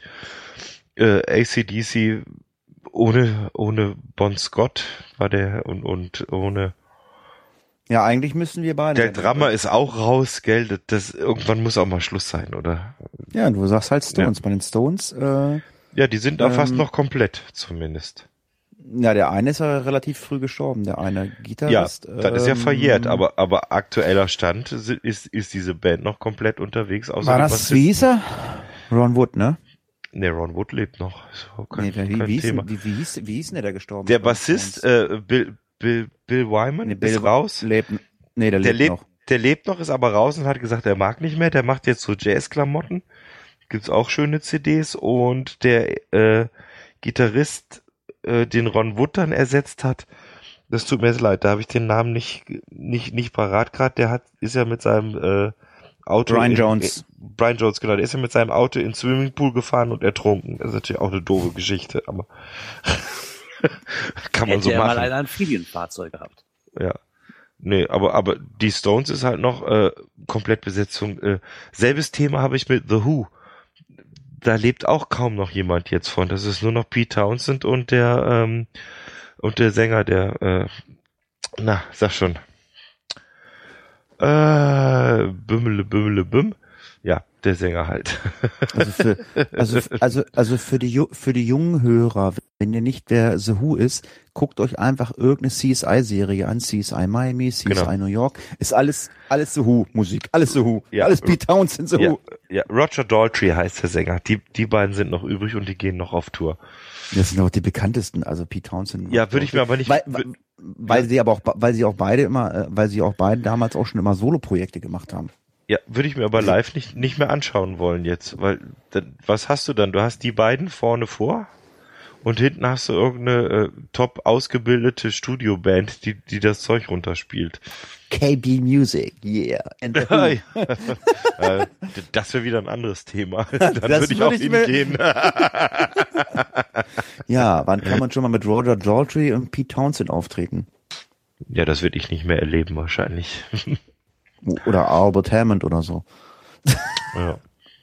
AC/DC ohne Bon Scott war der und ohne. Ja, eigentlich müssen wir beide. Der Drummer ist auch raus, gell? Das irgendwann muss auch mal Schluss sein, oder? Ja, du sagst halt Stones. Ja. Bei den Stones. Ja, die sind da fast noch komplett, zumindest. Ja, der eine ist ja relativ früh gestorben, der eine Gitarrist. Ja, das ist ja verjährt, aber aktueller Stand ist diese Band noch komplett unterwegs. War das, wie hieß er? Ron Wood, ne? Ne, Ron Wood lebt noch. Wie hieß denn der gestorben? Der Bassist, Bill Wyman, ist raus. Der lebt noch. Der lebt noch, ist aber raus und hat gesagt, er mag nicht mehr. Der macht jetzt so Jazz-Klamotten. Gibt's auch schöne CDs. Und der Gitarrist, den Ron Wood dann ersetzt hat, das tut mir jetzt leid, da habe ich den Namen nicht parat gerade. Ist ja mit seinem Auto. Brian Jones, genau. Der ist ja mit seinem Auto ins Swimmingpool gefahren und ertrunken. Das ist natürlich auch eine doofe Geschichte, aber kann man so machen. Hätte er mal ein Amphibienfahrzeug gehabt. Ja. Nee, aber die Stones ist halt noch Komplettbesetzung. Selbes Thema habe ich mit The Who. Da lebt auch kaum noch jemand jetzt von. Das ist nur noch Pete Townsend und der Sänger, der sag schon. Bümmele Büm. Ja, der Sänger halt. Also für die jungen Hörer, wenn ihr nicht wer The Who ist, guckt euch einfach irgendeine CSI-Serie an, CSI Miami, CSI New York, ist alles The Who Musik, alles The Who, alles Pete Townsend The Who. Ja, Roger Daltrey heißt der Sänger. Die beiden sind noch übrig und die gehen noch auf Tour. Das sind auch die bekanntesten, also Pete Townsend. Ja, würde ich mir aber nicht. Weil sie auch beide damals auch schon immer Solo-Projekte gemacht haben. Ja, würde ich mir aber live nicht mehr anschauen wollen jetzt, weil was hast du dann? Du hast die beiden vorne vor und hinten hast du irgendeine top ausgebildete Studioband, die das Zeug runterspielt. KB Music, yeah. Das wäre wieder ein anderes Thema. Dann würde ich auch hingehen. Ja, wann kann man schon mal mit Roger Daltrey und Pete Townsend auftreten? Ja, das würde ich nicht mehr erleben wahrscheinlich. Oder Albert Hammond oder so. Ja.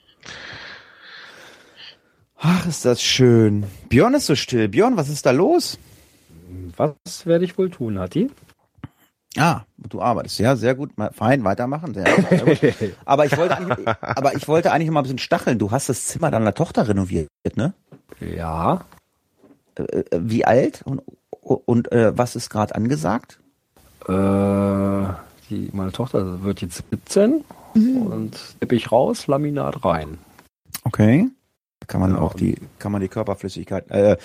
Ach, ist das schön. Björn ist so still. Björn, was ist da los? Was werde ich wohl tun, Hatti? Ah, du arbeitest. Ja, sehr gut. Fein, weitermachen. Sehr gut. Aber ich wollte eigentlich mal ein bisschen stacheln. Du hast das Zimmer deiner Tochter renoviert, ne? Ja. Wie alt? Und was ist gerade angesagt? Meine Tochter wird jetzt 17 und Teppich raus, Laminat rein. Okay. Kann man auch die Körperflüssigkeit.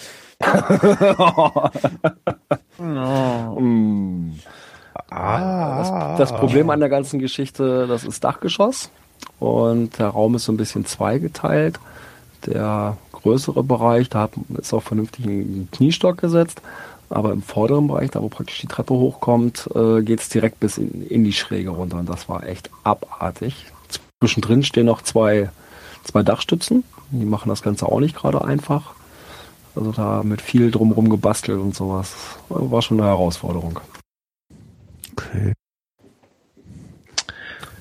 Das Problem an der ganzen Geschichte, das ist Dachgeschoss und der Raum ist so ein bisschen zweigeteilt. Der größere Bereich, da ist auch vernünftig ein Kniestock gesetzt. Aber im vorderen Bereich, da wo praktisch die Treppe hochkommt, geht's direkt bis in die Schräge runter. Und das war echt abartig. Zwischendrin stehen noch zwei Dachstützen. Die machen das Ganze auch nicht gerade einfach. Also da mit viel drumherum gebastelt und sowas. War schon eine Herausforderung. Okay.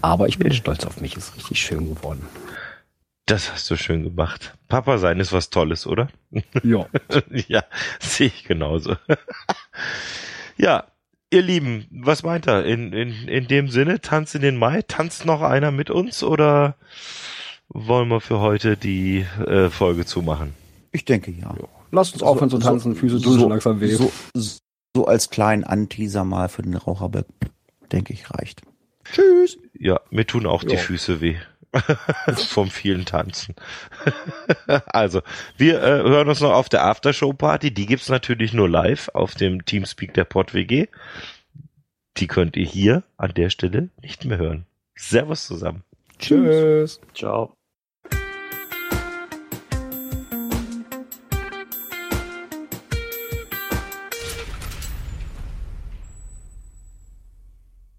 Aber ich bin stolz auf mich, ist richtig schön geworden. Das hast du schön gemacht. Papa sein ist was Tolles, oder? Ja. Ja, sehe ich genauso. Ja, ihr Lieben, was meint ihr? In dem Sinne, Tanz in den Mai, tanzt noch einer mit uns oder wollen wir für heute die Folge zumachen? Ich denke ja. Lasst uns aufhören zu tanzen, Füße tun schon langsam weh. So als kleinen Anteaser mal für den Raucherberg, denke ich, reicht. Tschüss. Ja, mir tun auch die Füße weh. Vom vielen Tanzen. Also, wir hören uns noch auf der Aftershow-Party. Die gibt's natürlich nur live auf dem Teamspeak der PodWG. Die könnt ihr hier an der Stelle nicht mehr hören. Servus zusammen. Tschüss. Ciao.